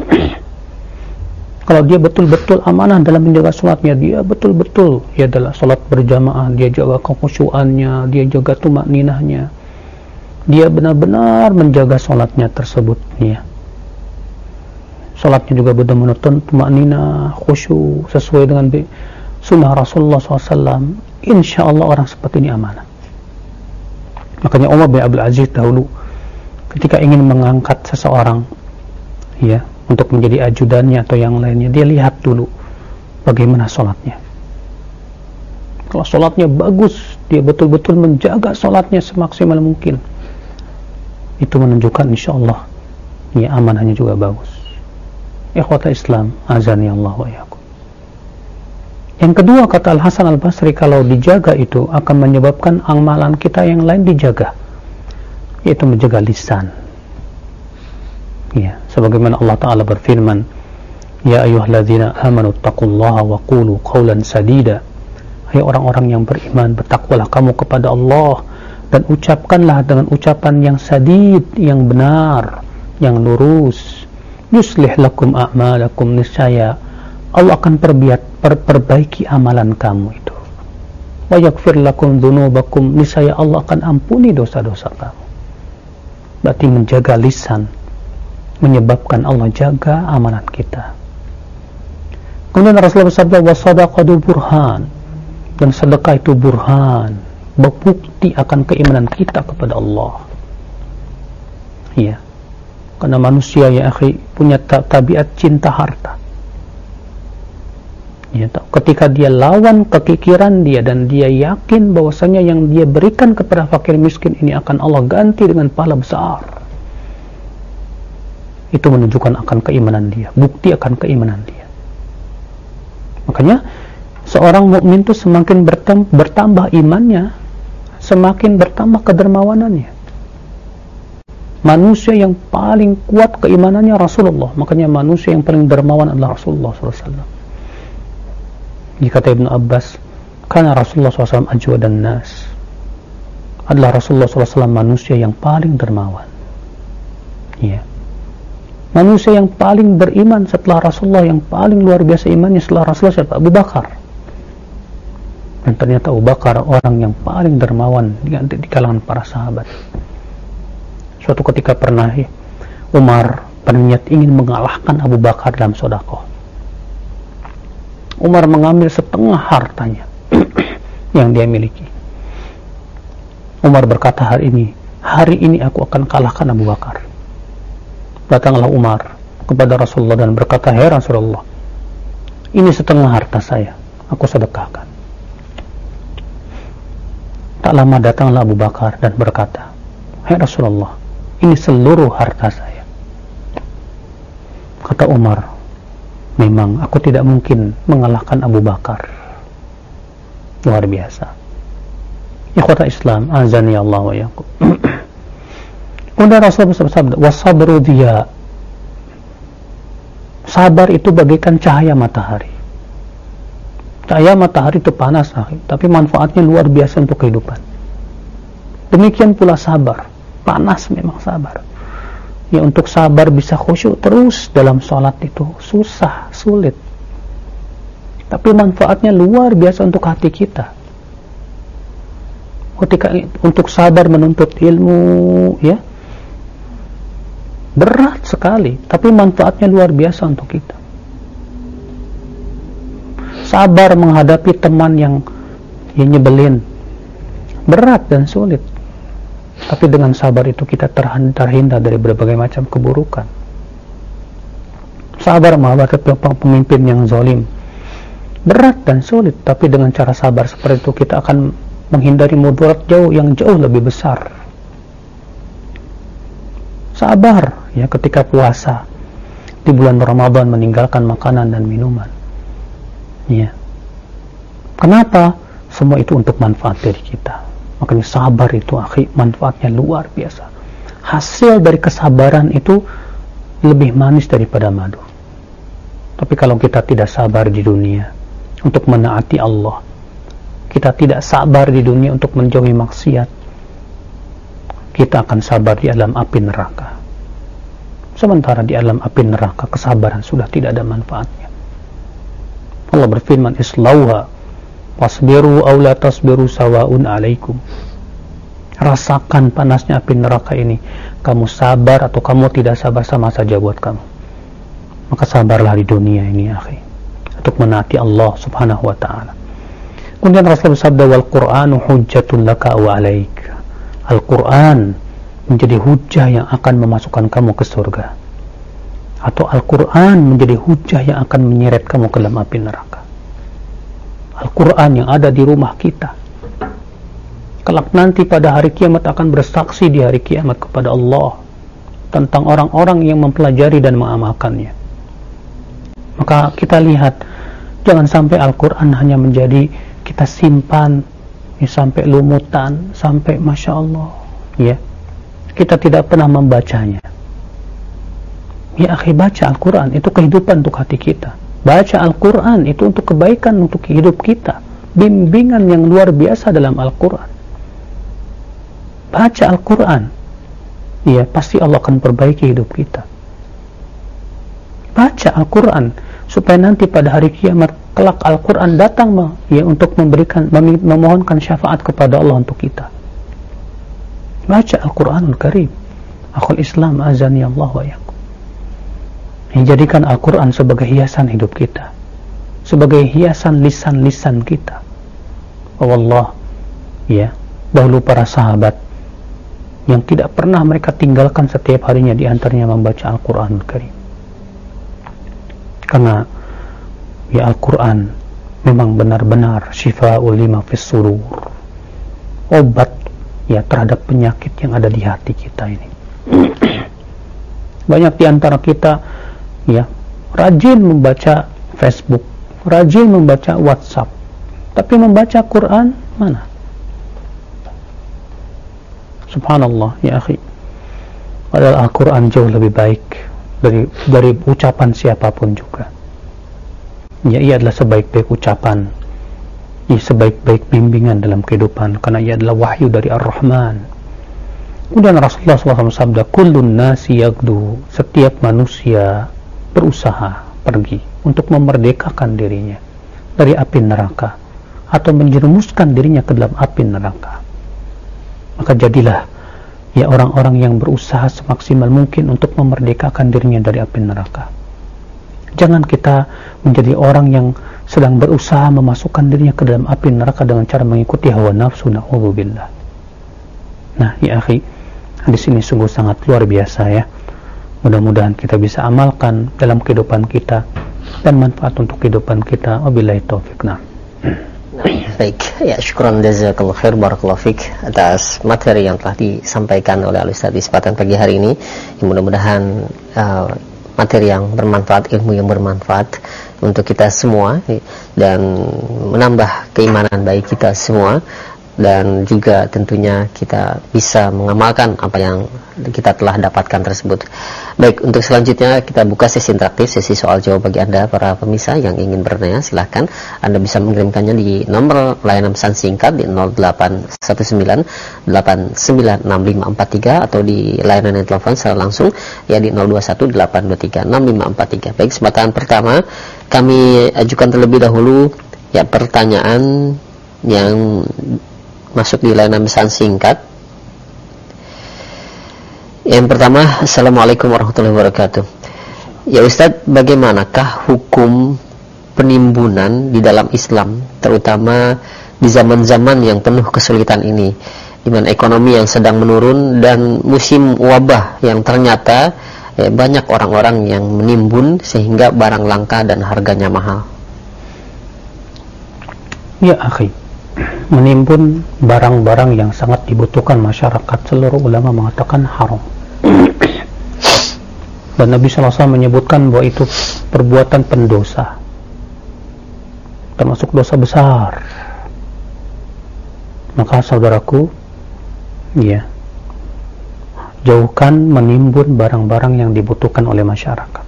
Speaker 1: Kalau dia betul-betul amanah dalam menjaga salatnya, dia betul-betul ya adalah salat berjamaah, dia jaga kekhusyuannya, dia jaga tumakninahnya, dia benar-benar menjaga salatnya tersebut, ya. Salatnya juga benar-benar tumakninah, khusyuk sesuai dengan sunnah Rasulullah shallallahu alaihi wasallam. Insya Allah orang seperti ini amanah. Makanya Umar bin Abdul Aziz dahulu ketika ingin mengangkat seseorang ya untuk menjadi ajudannya atau yang lainnya, dia lihat dulu bagaimana sholatnya. Kalau sholatnya bagus, dia betul-betul menjaga sholatnya semaksimal mungkin, itu menunjukkan insya Allah ya amanahnya juga bagus. Ikhwata Islam, azani Allah wa iyyakum. Yang kedua, kata Al Hasan Al Basri, kalau dijaga itu akan menyebabkan amalan kita yang lain dijaga, yaitu menjaga lisan. Ya, sebagaimana Allah Ta'ala berfirman, ya ayyuhalladzina amanu taqullaha wa qulu qawlan sadida. Hai orang-orang yang beriman, bertakwalah kamu kepada Allah dan ucapkanlah dengan ucapan yang sadid, yang benar, yang lurus. Yuslih lakum a'malakum, niscaya Allah akan perbiat, per, perbaiki amalan kamu itu. Wa yaghfir lakum dzunubakum, niscaya Allah akan ampuni dosa-dosa kamu. Berarti menjaga lisan menyebabkan Allah jaga amalan kita. Kemudian Rasulullah bersabda, wa sadaqatu burhan, dan sedekah itu burhan, bukti akan keimanan kita kepada Allah. Iya. Karena manusia ya akhi punya tabiat cinta harta. Ya, ketika dia lawan kekikiran dia dan dia yakin bahwasanya yang dia berikan kepada fakir miskin ini akan Allah ganti dengan pahala besar, itu menunjukkan akan keimanan dia, bukti akan keimanan dia. Makanya seorang mukmin itu semakin bertambah imannya, semakin bertambah kedermawanannya. Manusia yang paling kuat keimanannya Rasulullah. Makanya manusia yang paling dermawan adalah Rasulullah shallallahu alaihi wasallam. Kata Ibnu Abbas, karena Rasulullah shallallahu alaihi wasallam ajwadan nas, adalah Rasulullah shallallahu alaihi wasallam manusia yang paling dermawan. Ya. Manusia yang paling beriman setelah Rasulullah, yang paling luar biasa imannya setelah Rasulullah siapa? Abu Bakar. Dan ternyata Abu Bakar orang yang paling dermawan di, di kalangan para sahabat. Suatu ketika pernah ya, Umar berniat ingin mengalahkan Abu Bakar dalam sedekah. Umar mengambil setengah hartanya yang dia miliki. Umar berkata, hari ini, hari ini aku akan kalahkan Abu Bakar. Datanglah Umar kepada Rasulullah dan berkata, "Hai Rasulullah, ini setengah harta saya, aku sedekahkan." Tak lama datanglah Abu Bakar dan berkata, "Hai Rasulullah, ini seluruh harta saya." Kata Umar, "Memang aku tidak mungkin mengalahkan Abu Bakar." Luar biasa. Ikhwata Islam, azani Allah wa yakum. Kemudian Rasulullah bersabda, "Wasabru dia." Sabar itu bagaikan cahaya matahari. Cahaya matahari itu panas, tapi manfaatnya luar biasa untuk kehidupan. Demikian pula sabar. Panas memang sabar. Ya, untuk sabar bisa khusyuk terus dalam sholat itu susah, sulit. Tapi manfaatnya luar biasa untuk hati kita. Ketika untuk sabar menuntut ilmu, ya, berat sekali, tapi manfaatnya luar biasa untuk kita. Sabar menghadapi teman yang, yang nyebelin, berat dan sulit. Tapi dengan sabar itu kita terhindar dari berbagai macam keburukan. Sabar menghadapi pemimpin yang zalim, berat dan sulit. Tapi dengan cara sabar seperti itu kita akan menghindari mudarat jauh yang jauh lebih besar. Sabar ya ketika puasa di bulan Ramadan, meninggalkan makanan dan minuman. Ya. Kenapa? Semua itu untuk manfaat dari kita. Makanya sabar itu akhi, manfaatnya luar biasa. Hasil dari kesabaran itu lebih manis daripada madu. Tapi kalau kita tidak sabar di dunia untuk menaati Allah, kita tidak sabar di dunia untuk menjauhi maksiat, kita akan sabar di alam api neraka. Sementara di alam api neraka kesabaran sudah tidak ada manfaatnya. Allah berfirman, "Islauha wasbiru aw la tasbiru sawaun alaikum." Rasakan panasnya api neraka ini. Kamu sabar atau kamu tidak sabar, sama saja buat kamu. Maka sabarlah di dunia ini akhi, untuk menaati Allah subhanahu wa ta'ala. Kemudian Rasul bersabda, "Wal Qur'anu hujjatun laka wa alaik." Al-Quran menjadi hujah yang akan memasukkan kamu ke surga, atau Al-Quran menjadi hujah yang akan menyeret kamu ke dalam api neraka. Al-Quran yang ada di rumah kita, kelak nanti pada hari kiamat akan bersaksi di hari kiamat kepada Allah tentang orang-orang yang mempelajari dan mengamalkannya. Maka kita lihat, jangan sampai Al-Quran hanya menjadi kita simpan ya, sampai lumutan, sampai Masya Allah ya, kita tidak pernah membacanya. Ya akhi, baca Al-Quran, itu kehidupan untuk hati kita. Baca Al-Quran itu untuk kebaikan, untuk hidup kita. Bimbingan yang luar biasa dalam Al-Quran. Baca Al-Quran, ya pasti Allah akan perbaiki hidup kita. Baca Al-Quran supaya nanti pada hari kiamat kelak Al-Quran datang ya, untuk memberikan, memohonkan syafaat kepada Allah untuk kita. Baca Al-Quranul Karim. Akhul Islam, azani Allah wa yakum. Yang jadikan Al-Quran sebagai hiasan hidup kita, sebagai hiasan lisan-lisan kita. Wallah ya, dahulu para sahabat yang tidak pernah mereka tinggalkan setiap harinya di antaranya membaca Al-Quranul Karim. Karena ya Al-Quran memang benar-benar syifa'ul lima fis sudur, obat ya terhadap penyakit yang ada di hati kita ini. Banyak di antara kita ya rajin membaca Facebook, rajin membaca WhatsApp, tapi membaca Quran mana? Subhanallah ya akhi. Padahal Al-Quran jauh lebih baik dari dari ucapan siapapun juga. Ya, ia adalah sebaik-baik ucapan, ia sebaik-baik bimbingan dalam kehidupan, karena ia adalah wahyu dari Ar-Rahman. Kemudian Rasulullah shallallahu alaihi wasallam sabda, kullun nasi yagdu, setiap manusia berusaha pergi untuk memerdekakan dirinya dari api neraka atau menjerumuskan dirinya ke dalam api neraka. Maka jadilah ya orang-orang yang berusaha semaksimal mungkin untuk memerdekakan dirinya dari api neraka. Jangan kita menjadi orang yang sedang berusaha memasukkan dirinya ke dalam api neraka dengan cara mengikuti hawa nafsu, na'udzubillah. Nah ya akhi, hadis ini sungguh sangat luar biasa ya. Mudah-mudahan kita bisa amalkan dalam kehidupan kita dan manfaat untuk kehidupan kita. Wabillahi taufiq. Nah.
Speaker 2: Baik, ya syukran jazakallahu khair, barakallahu fik atas materi yang telah disampaikan oleh Al-Ustaz di kesempatan pagi hari ini. Mudah-mudahan uh, materi yang bermanfaat, ilmu yang bermanfaat untuk kita semua dan menambah keimanan bagi kita semua, dan juga tentunya kita bisa mengamalkan apa yang kita telah dapatkan tersebut. Baik, untuk selanjutnya kita buka sesi interaktif, sesi soal jawab bagi Anda para pemirsa yang ingin bertanya. Silahkan Anda bisa mengirimkannya di nomor layanan pesan singkat di nol delapan satu sembilan delapan sembilan enam lima empat tiga atau di layanan telepon secara langsung ya di nol dua satu delapan dua tiga enam lima empat tiga. Baik, kesempatan pertama kami ajukan terlebih dahulu ya pertanyaan yang masuk di layanan pesan singkat. Yang pertama, Assalamualaikum warahmatullahi wabarakatuh. Ya Ustadz, bagaimanakah hukum penimbunan di dalam Islam, terutama di zaman-zaman yang penuh kesulitan ini, di mana ekonomi yang sedang menurun dan musim wabah yang ternyata eh, banyak orang-orang yang menimbun sehingga barang langka dan harganya mahal?
Speaker 1: Ya akhi, menimbun barang-barang yang sangat dibutuhkan masyarakat, seluruh ulama mengatakan haram. Dan Nabi shallallahu alaihi wasallam menyebutkan bahwa itu perbuatan pendosa, termasuk dosa besar. Maka saudaraku, ya, jauhkan menimbun barang-barang yang dibutuhkan oleh masyarakat.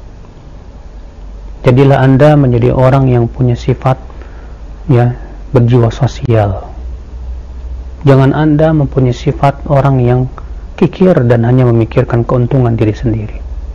Speaker 1: Jadilah Anda menjadi orang yang punya sifat ya berjiwa sosial. Jangan Anda mempunyai sifat orang yang kikir dan hanya memikirkan keuntungan diri sendiri.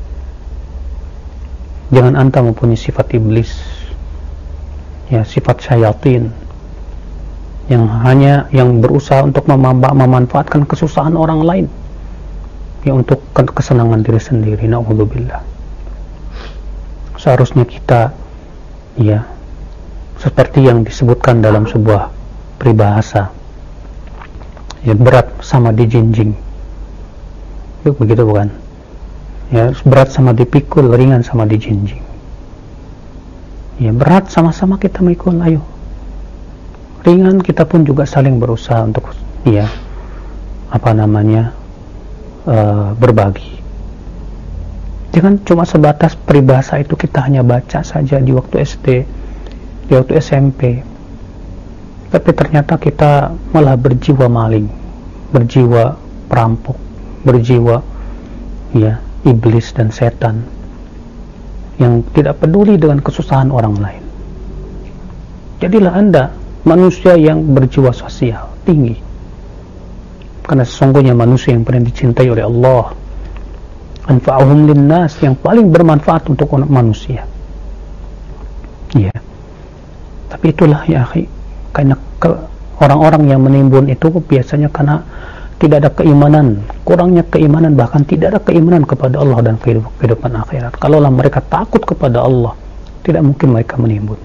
Speaker 1: Jangan Anda mempunyai sifat iblis, ya sifat syaitan yang hanya yang berusaha untuk mem- memanfaatkan kesusahan orang lain ya untuk kesenangan diri sendiri. Na'udzubillah. Seharusnya kita ya seperti yang disebutkan dalam sebuah peribahasa, ya berat sama dijinjing, begitu bukan? Ya berat sama dipikul, ringan sama dijinjing. Ya berat sama-sama kita mikul, ayo. Ringan kita pun juga saling berusaha untuk ya apa namanya uh, berbagi. Jangan cuma sebatas peribahasa itu kita hanya baca saja di waktu S D, di waktu S M P, tapi ternyata kita malah berjiwa maling, berjiwa perampok, berjiwa ya iblis dan setan yang tidak peduli dengan kesusahan orang lain. Jadilah Anda manusia yang berjiwa sosial tinggi, karena sesungguhnya manusia yang paling dicintai oleh Allah, anfa'uhum linnas, yang paling bermanfaat untuk manusia. Ya, tapi itulah ya akhi, karena ke, orang-orang yang menimbun itu biasanya karena tidak ada keimanan, kurangnya keimanan, bahkan tidak ada keimanan kepada Allah dan kehidupan akhirat. Kalaulah mereka takut kepada Allah, tidak mungkin mereka menimbun.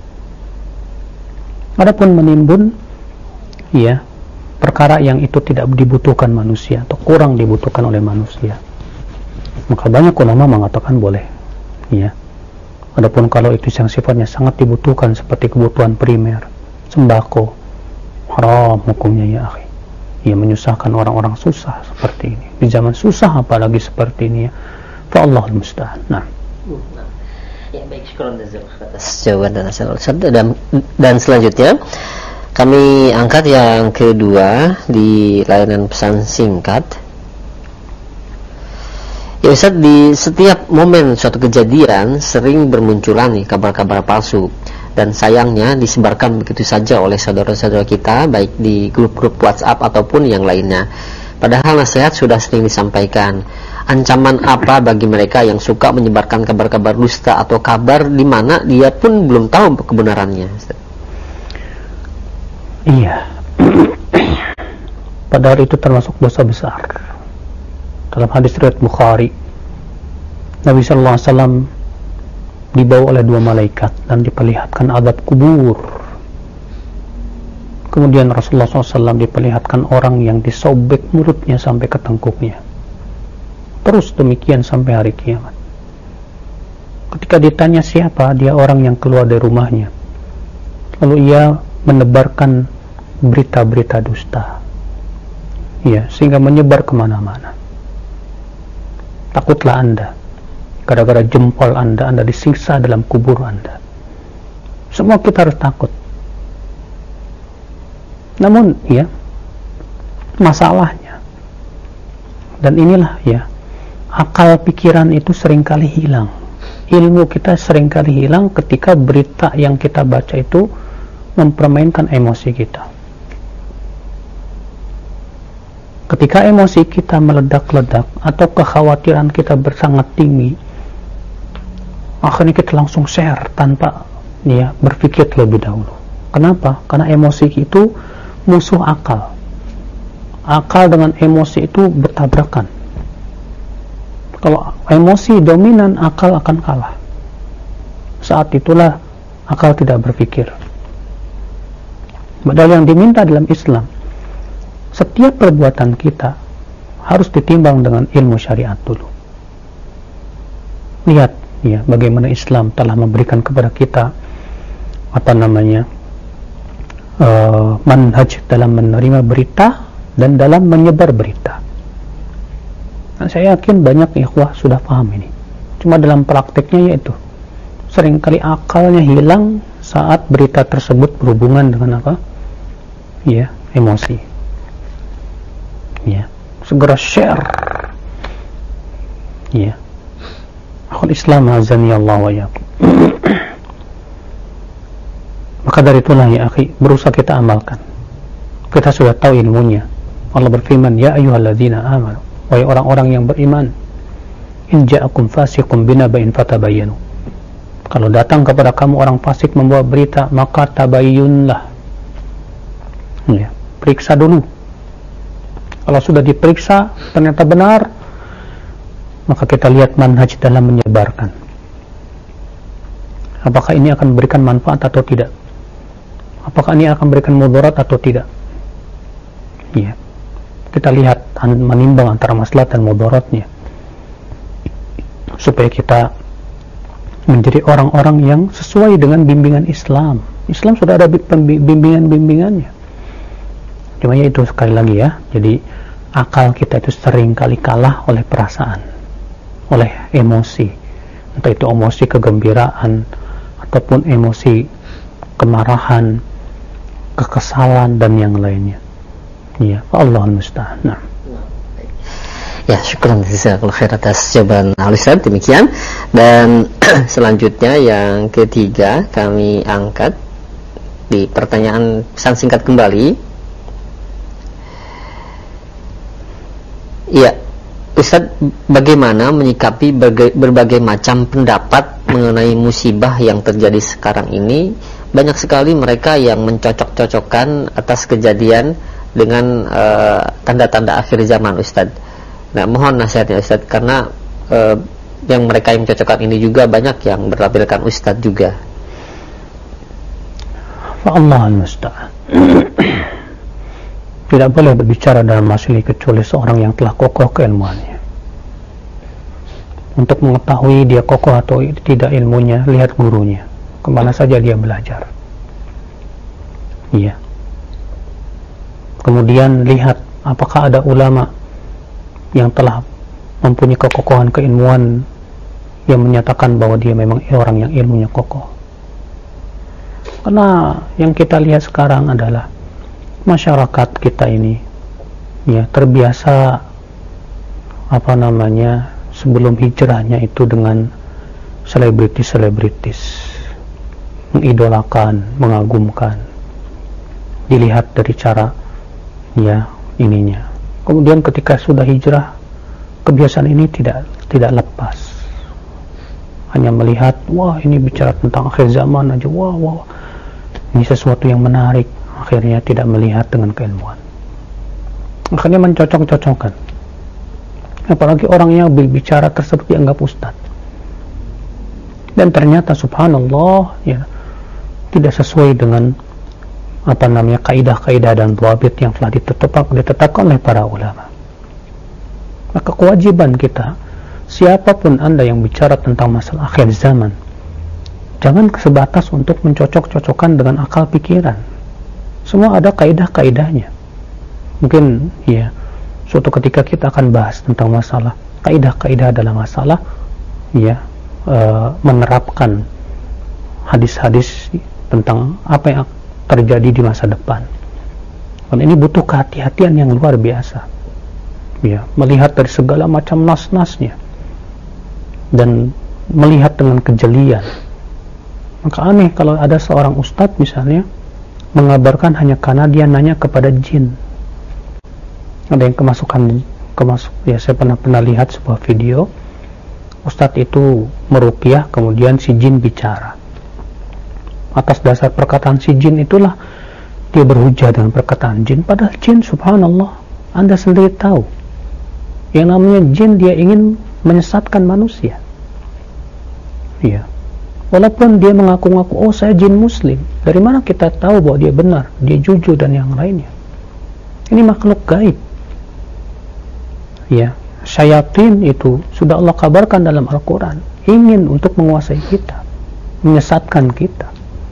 Speaker 1: Adapun menimbun ya perkara yang itu tidak dibutuhkan manusia atau kurang dibutuhkan oleh manusia, maka banyak ulama mengatakan boleh ya. Adapun kalau itu yang sifatnya sangat dibutuhkan seperti kebutuhan primer, sembako, haram hukumnya ya akhi. Ya menyusahkan orang-orang susah seperti ini. Di zaman susah apalagi seperti ini ya. Fa Allahul musta'an. Nah.
Speaker 2: Ya baik, syukur atas jawaban dan hasil dan, dan selanjutnya kami angkat yang kedua di layanan pesan singkat. Ya Ustaz, di setiap momen suatu kejadian sering bermunculan nih kabar-kabar palsu, dan sayangnya disebarkan begitu saja oleh saudara-saudara kita baik di grup-grup WhatsApp ataupun yang lainnya. Padahal nasihat sudah sering disampaikan. Ancaman apa bagi mereka yang suka menyebarkan kabar-kabar dusta atau kabar di mana dia pun belum tahu kebenarannya?
Speaker 1: Iya. Padahal itu termasuk dosa besar. Dalam hadis riwayat Bukhari, Nabi sallallahu alaihi wasallam dibawa oleh dua malaikat dan diperlihatkan azab kubur. Kemudian Rasulullah sallallahu alaihi wasallam diperlihatkan orang yang disobek mulutnya sampai ke tengkuknya. Terus demikian sampai hari kiamat. Ketika ditanya siapa, dia orang yang keluar dari rumahnya, lalu ia menebarkan berita-berita dusta, ya, sehingga menyebar kemana-mana. Takutlah Anda, gara-gara jempol Anda, Anda disiksa dalam kubur Anda. Semua kita harus takut. Namun, ya, masalahnya, dan inilah, ya, akal pikiran itu seringkali hilang. Ilmu kita seringkali hilang ketika berita yang kita baca itu mempermainkan emosi kita. Ketika emosi kita meledak-ledak atau kekhawatiran kita bersangat tinggi, akhirnya kita langsung share tanpa, ya, berpikir terlebih dahulu. Kenapa? Karena emosi itu musuh akal. Akal dengan emosi itu bertabrakan. Kalau emosi dominan, akal akan kalah. Saat itulah akal tidak berpikir. Padahal yang diminta dalam Islam, setiap perbuatan kita harus ditimbang dengan ilmu syariat dulu. Lihat, ya, bagaimana Islam telah memberikan kepada kita apa namanya uh, manhaj dalam menerima berita dan dalam menyebar berita. Dan saya yakin banyak ikhwah sudah paham ini. Cuma dalam prakteknya yaitu seringkali akalnya hilang saat berita tersebut berhubungan dengan apa? Ya, emosi. Ya, segera share. Ya. Akhul Islam azani Allah wa yakum. Maka dari itulah, ya akhi, berusaha kita amalkan. Kita sudah tahu ilmunya. Allah berfirman, ya ayyuhalladzina amanu, wahai orang-orang yang beriman, in ja'akum fasiqun binaba'in fatabayyanu. Kalau datang kepada kamu orang fasik membawa berita, maka tabayyunlah. Ya, periksa dulu. Kalau sudah diperiksa ternyata benar, maka kita lihat manhaj dalam menyebarkan. Apakah ini akan memberikan manfaat atau tidak? Apakah ini akan memberikan mudarat atau tidak? Ya, kita lihat, menimbang antara maslahat dan mudaratnya, supaya kita menjadi orang-orang yang sesuai dengan bimbingan Islam. Islam sudah ada bimbingan-bimbingannya. Cuma ya itu, sekali lagi ya, jadi akal kita itu sering kali kalah oleh perasaan, oleh emosi, entah itu emosi kegembiraan ataupun emosi kemarahan, kekesalan dan yang lainnya. Ya, Allahul musta'an. Nah.
Speaker 2: Ya, syukran jazakallahu khair atas jawaban Al-Ustaz. Demikian, dan selanjutnya yang ketiga kami angkat di pertanyaan pesan singkat kembali. Ya, Ustaz, bagaimana menyikapi berbagai, berbagai macam pendapat mengenai musibah yang terjadi sekarang ini? Banyak sekali mereka yang mencocok-cocokkan atas kejadian dengan uh, tanda-tanda akhir zaman, Ustaz. Nah, mohon nasihatnya Ustaz, karena uh, yang mereka yang mencocokkan ini juga banyak yang berlabelkan Ustaz juga.
Speaker 1: Allahul musta'an. Tidak boleh berbicara dalam masalah kecuali seorang yang telah kokoh keilmuannya. Untuk mengetahui dia kokoh atau tidak ilmunya, lihat gurunya, kemana saja dia belajar. Iya. Kemudian lihat apakah ada ulama yang telah mempunyai kekokohan keilmuan yang menyatakan bahwa dia memang orang yang ilmunya kokoh. Karena yang kita lihat sekarang adalah masyarakat kita ini, ya, terbiasa apa namanya sebelum hijrahnya itu dengan selebritis-selebritis, mengidolakan, mengagumkan, dilihat dari cara, ya, ininya. Kemudian ketika sudah hijrah, kebiasaan ini tidak tidak lepas. Hanya melihat, wah ini bicara tentang akhir zaman aja, wah wah ini sesuatu yang menarik. Akhirnya tidak melihat dengan keilmuan. Akhirnya mencocok-cocokkan. Apalagi orang yang berbicara tersebut dianggap ustaz. Dan ternyata subhanallah ya tidak sesuai dengan apa namanya kaidah-kaidah dan dhabit yang telah ditetapkan ditetapkan oleh para ulama. Maka kewajiban kita, siapapun Anda yang bicara tentang masalah akhir zaman, jangan sebatas untuk mencocok-cocokkan dengan akal pikiran. Semua ada kaidah-kaidahnya. Mungkin ya suatu ketika kita akan bahas tentang masalah kaidah-kaidah dalam masalah ya e, menerapkan hadis-hadis tentang apa yang terjadi di masa depan. Dan ini butuh kehati-hatian yang luar biasa. Ya, melihat dari segala macam nas-nasnya dan melihat dengan kejelian. Maka aneh kalau ada seorang ustadz misalnya mengabarkan hanya karena dia nanya kepada jin. Ada yang kemasukan kemasuk ya, saya pernah pernah lihat sebuah video ustadz itu meruqyah, kemudian si jin bicara. Atas dasar perkataan si jin itulah dia berhujah dengan perkataan jin, padahal jin subhanallah Anda sendiri tahu yang namanya jin dia ingin menyesatkan manusia. Iya. Walaupun dia mengaku-ngaku, oh saya jin muslim, dari mana kita tahu bahwa dia benar, dia jujur dan yang lainnya? Ini makhluk gaib. Ya, syayatin itu sudah Allah kabarkan dalam Al-Quran, ingin untuk menguasai kita, menyesatkan kita.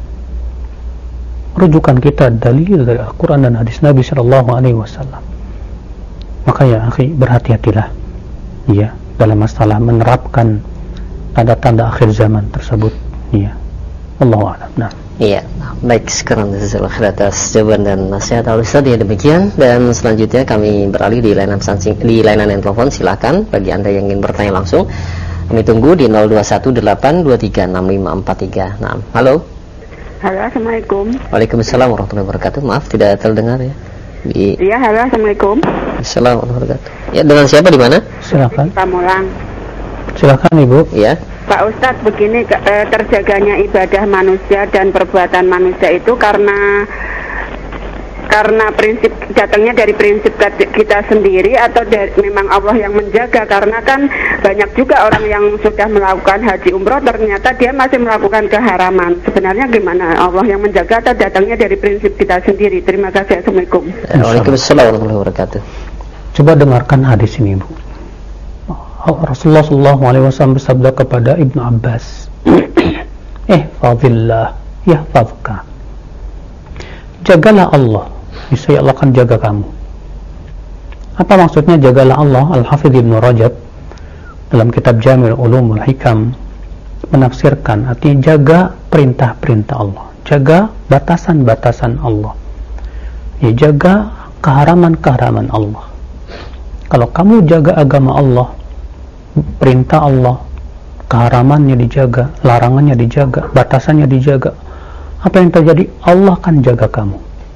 Speaker 1: Rujukan kita dalil dari Al-Quran dan hadis Nabi Shallallahu Alaihi Wasallam. Maka ya akhi, berhati-hatilah ya dalam masalah menerapkan tanda-tanda akhir zaman tersebut. Ya, Allahu a'lam. Nah.
Speaker 2: Iya, baik, sekarang jazakallahu khair atas jawaban dan nasihat Al-Ustaz ya demikian. Dan selanjutnya kami beralih di layanan di layanan telepon. Silakan bagi Anda yang ingin bertanya langsung. Kami tunggu di nol dua satu delapan dua tiga enam lima empat tiga enam. Halo.
Speaker 3: Halo, assalamualaikum.
Speaker 2: Waalaikumsalam warahmatullahi wabarakatuh. Maaf tidak terdengar ya. Di...
Speaker 3: Iya, halo, assalamualaikum.
Speaker 2: Assalamualaikum warahmatullahi wabarakatuh. Ya, dengan siapa di mana?
Speaker 1: Silakan.
Speaker 3: Pamulang.
Speaker 1: Silakan Ibu.
Speaker 2: Iya.
Speaker 3: Pak Ustadz, begini eh, terjaganya ibadah manusia dan perbuatan manusia itu karena karena prinsip datangnya dari prinsip kita sendiri atau dari, memang Allah yang menjaga? Karena kan banyak juga orang yang sudah melakukan haji umroh ternyata dia masih melakukan keharaman. Sebenarnya gimana, Allah yang menjaga atau datangnya dari prinsip kita sendiri? Terima kasih. Assalamualaikum.
Speaker 2: Waalaikumsalam warahmatullahi wabarakatuh.
Speaker 1: Coba dengarkan hadis ini, Bu. Rasulullah Shallallahu Alaihi Wasallam bersabda kepada Ibnu Abbas, eh fadillah ya fadka, jagalah Allah, niscaya Allah akan jaga kamu. Apa maksudnya jagalah Allah? Al-Hafidh Ibnu Rajab dalam kitab Jami' Ulumul Hikam menafsirkan artinya jaga perintah-perintah Allah, jaga batasan-batasan Allah, ya, jaga keharaman-keharaman Allah. Kalau kamu jaga agama Allah, perintah Allah, keharamannya dijaga, larangannya dijaga, batasannya dijaga, apa yang terjadi? Allah akan jaga kamu.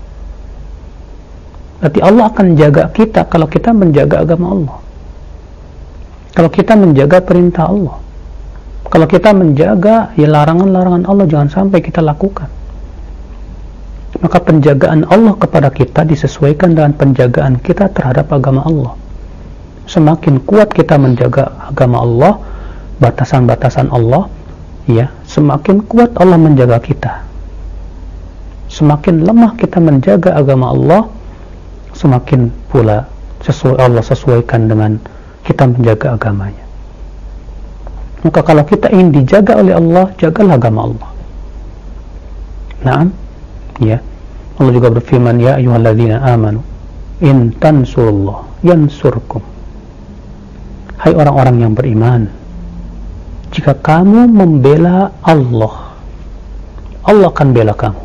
Speaker 1: Berarti Allah akan jaga kita kalau kita menjaga agama Allah, kalau kita menjaga perintah Allah, kalau kita menjaga ya larangan-larangan Allah jangan sampai kita lakukan. Maka penjagaan Allah kepada kita disesuaikan dengan penjagaan kita terhadap agama Allah. Semakin kuat kita menjaga agama Allah, batasan-batasan Allah, ya, semakin kuat Allah menjaga kita. Semakin lemah kita menjaga agama Allah, semakin pula sesuai Allah sesuaikan dengan kita menjaga agamanya. Maka kalau kita ingin dijaga oleh Allah, jagalah agama Allah. Naam, ya. Allah juga berfirman, ya ayyuhalladzina amanu in tansurullah yansurkum. Hai orang-orang yang beriman, jika kamu membela Allah, Allah akan bela kamu.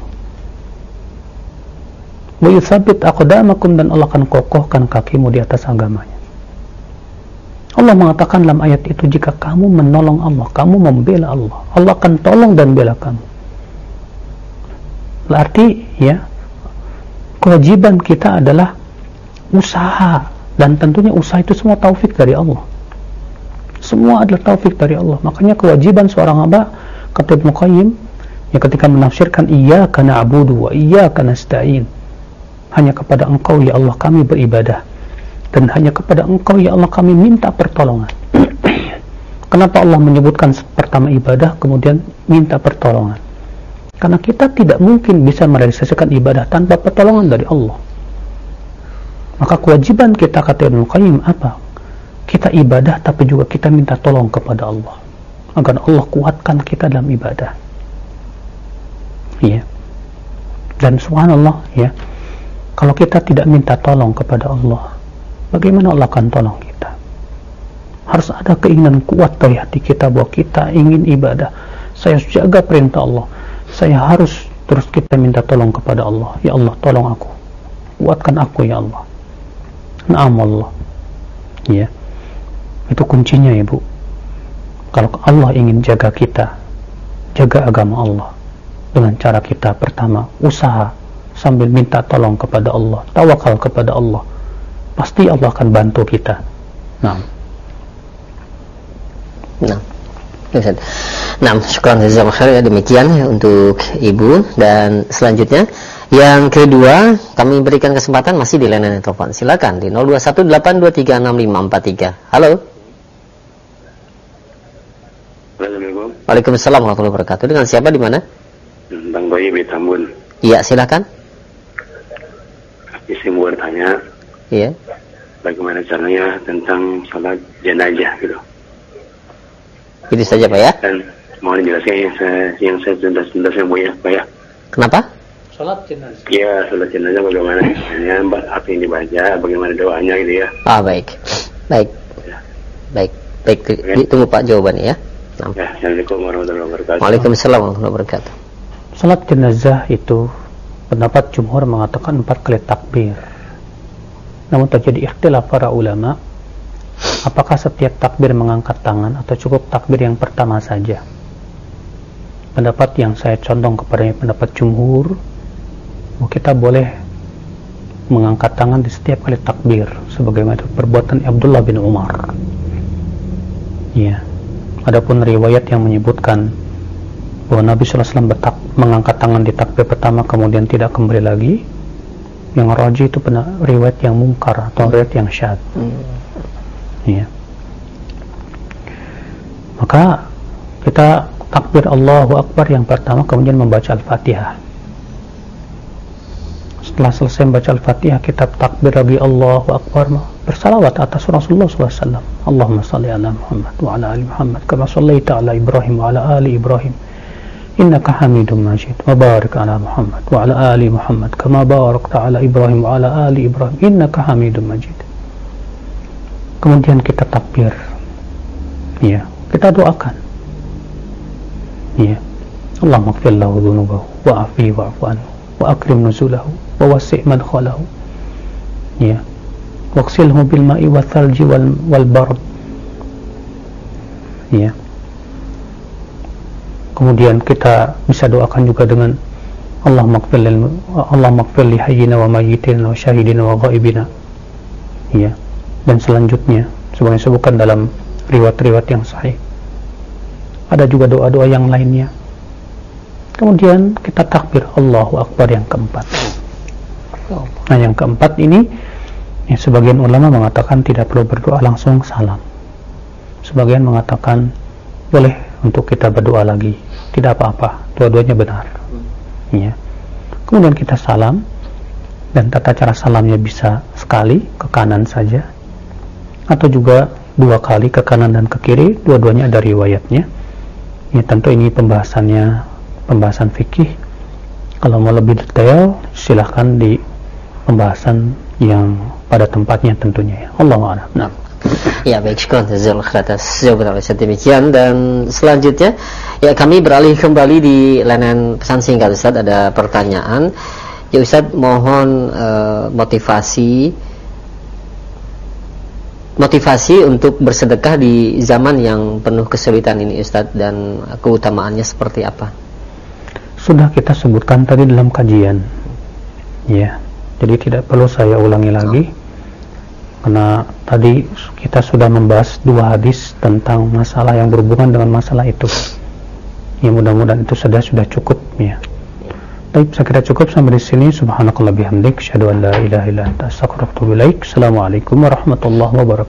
Speaker 1: Wa yutsabbit aqdamakum, dan Allah akan kokohkan kakimu di atas agamanya. Allah mengatakan dalam ayat itu, jika kamu menolong Allah, kamu membela Allah, Allah akan tolong dan bela kamu. Berarti ya, kewajiban kita adalah usaha Dan tentunya usaha itu semua taufik dari Allah. Semua adalah taufik dari Allah. Makanya kewajiban seorang hamba, kata Ibnu Qayyim, ya ketika menafsirkan iyyaka na'budu wa iyyaka nasta'in, hanya kepada Engkau ya Allah kami beribadah, dan hanya kepada Engkau ya Allah kami minta pertolongan. Kenapa Allah menyebutkan pertama ibadah kemudian minta pertolongan? Karena kita tidak mungkin bisa merealisasikan ibadah tanpa pertolongan dari Allah. Maka kewajiban kita, kata Ibnu Qayyim, apa? Kita ibadah tapi juga kita minta tolong kepada Allah agar Allah kuatkan kita dalam ibadah. Ya. Dan subhanallah, ya, kalau kita tidak minta tolong kepada Allah, bagaimana Allah akan tolong kita? Harus ada keinginan kuat dari hati kita bahwa kita ingin ibadah. Saya harus jaga perintah Allah. Saya harus terus kita minta tolong kepada Allah. Ya Allah, tolong aku. Kuatkan aku ya Allah. Naam Allah. Ya. Itu kuncinya, Ibu. Kalau Allah ingin jaga kita, jaga agama Allah dengan cara kita pertama usaha sambil minta tolong kepada Allah, tawakal kepada Allah. Pasti Allah akan bantu kita. Naam.
Speaker 2: Nah, nah, syukran jazakallahu khair, ya, demikian ya untuk Ibu. Dan selanjutnya yang kedua, kami berikan kesempatan masih di layanan telepon. Silakan di nol dua satu delapan dua tiga enam lima empat tiga. Halo.
Speaker 4: Assalamualaikum.
Speaker 2: Waalaikumsalam warahmatullahi wabarakatuh. Dengan siapa, di mana?
Speaker 4: Bang Bayi di Tambun.
Speaker 2: Iya, silakan.
Speaker 4: Isi mau bertanya.
Speaker 2: Iya.
Speaker 4: Bagaimana caranya tentang salat jenazah gitu.
Speaker 2: Itu saja, Pak, ya.
Speaker 4: Dan mohon dijelaskan yang saya yang saya tuntas-tuntas yang punya, Pak, ya.
Speaker 2: Kenapa?
Speaker 1: Salat jenazah.
Speaker 4: Iya, salat jenazah bagaimana? Hanya apa yang dibaca, bagaimana doanya gitu ya.
Speaker 2: Ah, baik. Baik.
Speaker 4: Ya.
Speaker 2: Baik. Baik, ditunggu Pak jawabannya, ya. Nah.
Speaker 4: Ya, Assalamualaikum warahmatullahi wabarakatuh.
Speaker 2: Waalaikumsalam warahmatullahi wabarakatuh.
Speaker 1: Salat jenazah itu pendapat jumhur mengatakan empat kali takbir. Namun terjadi ikhtilaf para ulama, apakah setiap takbir mengangkat tangan atau cukup takbir yang pertama saja? Pendapat yang saya condong kepadanya pendapat jumhur, kita boleh mengangkat tangan di setiap kali takbir sebagaimana perbuatan Abdullah bin Umar. Ya. Adapun riwayat yang menyebutkan bahwa Nabi sallallahu alaihi wasallam betak, mengangkat tangan di takbir pertama kemudian tidak kembali lagi, yang rajih itu benar, riwayat yang mungkar atau riwayat yang syadz. Hmm. Ya. Maka kita takbir Allahu Akbar yang pertama kemudian membaca Al-Fatihah. Setelah selesai membaca Al-Fatihah, kita takbir lagi Allahu Akbar, bersalawat atas Rasulullah sallallahu alaihi wasallam. Allahumma salli ala Muhammad wa ala ali Muhammad kama sallaita ala Ibrahim wa ala ali Ibrahim innaka Hamidum Majid wa barik ala Muhammad wa ala ali Muhammad kama barakta ala Ibrahim wa ala ali Ibrahim innaka Hamidum Majid. Kemudian kita takbir, ya, kita doakan, ya, Allahumma ighfir lahu dhunubahu wa afihi wa'fu anhu wa akrim nuzulahu wa wasi' madkhalahu, ya, waqsilhu bil ma'i wa thalji wal, wal bard, ya. Kemudian kita bisa doakan juga dengan Allahumma ighfir lil Allahumma ighfir li hayyina wa mayyitina wa syahidina wa ghaibina, ya. Dan selanjutnya sebagai disebutkan dalam riwayat-riwayat yang sahih, ada juga doa-doa yang lainnya. Kemudian kita takbir Allahu Akbar yang keempat. Nah, yang keempat ini, ya, sebagian ulama mengatakan tidak perlu berdoa, langsung salam. Sebagian mengatakan boleh untuk kita berdoa lagi, tidak apa-apa, dua-duanya benar. Ya. Kemudian kita salam, dan tata cara salamnya bisa sekali ke kanan saja, atau juga dua kali ke kanan dan ke kiri, dua-duanya ada riwayatnya. Ya, tentu ini pembahasannya pembahasan fikih. Kalau mau lebih detail, silahkan di pembahasan yang pada tempatnya tentunya, ya. Allahu a'lam. Nah.
Speaker 2: Ya, baik, syukran jazakallahu khairan atas jawaban Anda demikian. Dan selanjutnya, ya, kami beralih kembali di layanan pesan singkat, Ustaz. Ada pertanyaan, ya, Ustaz, mohon uh, motivasi motivasi untuk bersedekah di zaman yang penuh kesulitan ini, Ustaz, dan keutamaannya seperti apa?
Speaker 1: Sudah kita sebutkan tadi dalam kajian, ya, jadi tidak perlu saya ulangi lagi. karena tadi kita sudah membahas dua hadis tentang masalah yang berhubungan dengan masalah itu. Ya, mudah-mudahan itu sudah sudah cukup ya. Baik, saya kira cukup sampai di sini. Subhanakallah bihamdik, asyhadu an la ilaha illa anta, astaghfiruka wa atubu ilaik. Assalamualaikum warahmatullahi wabarakatuh.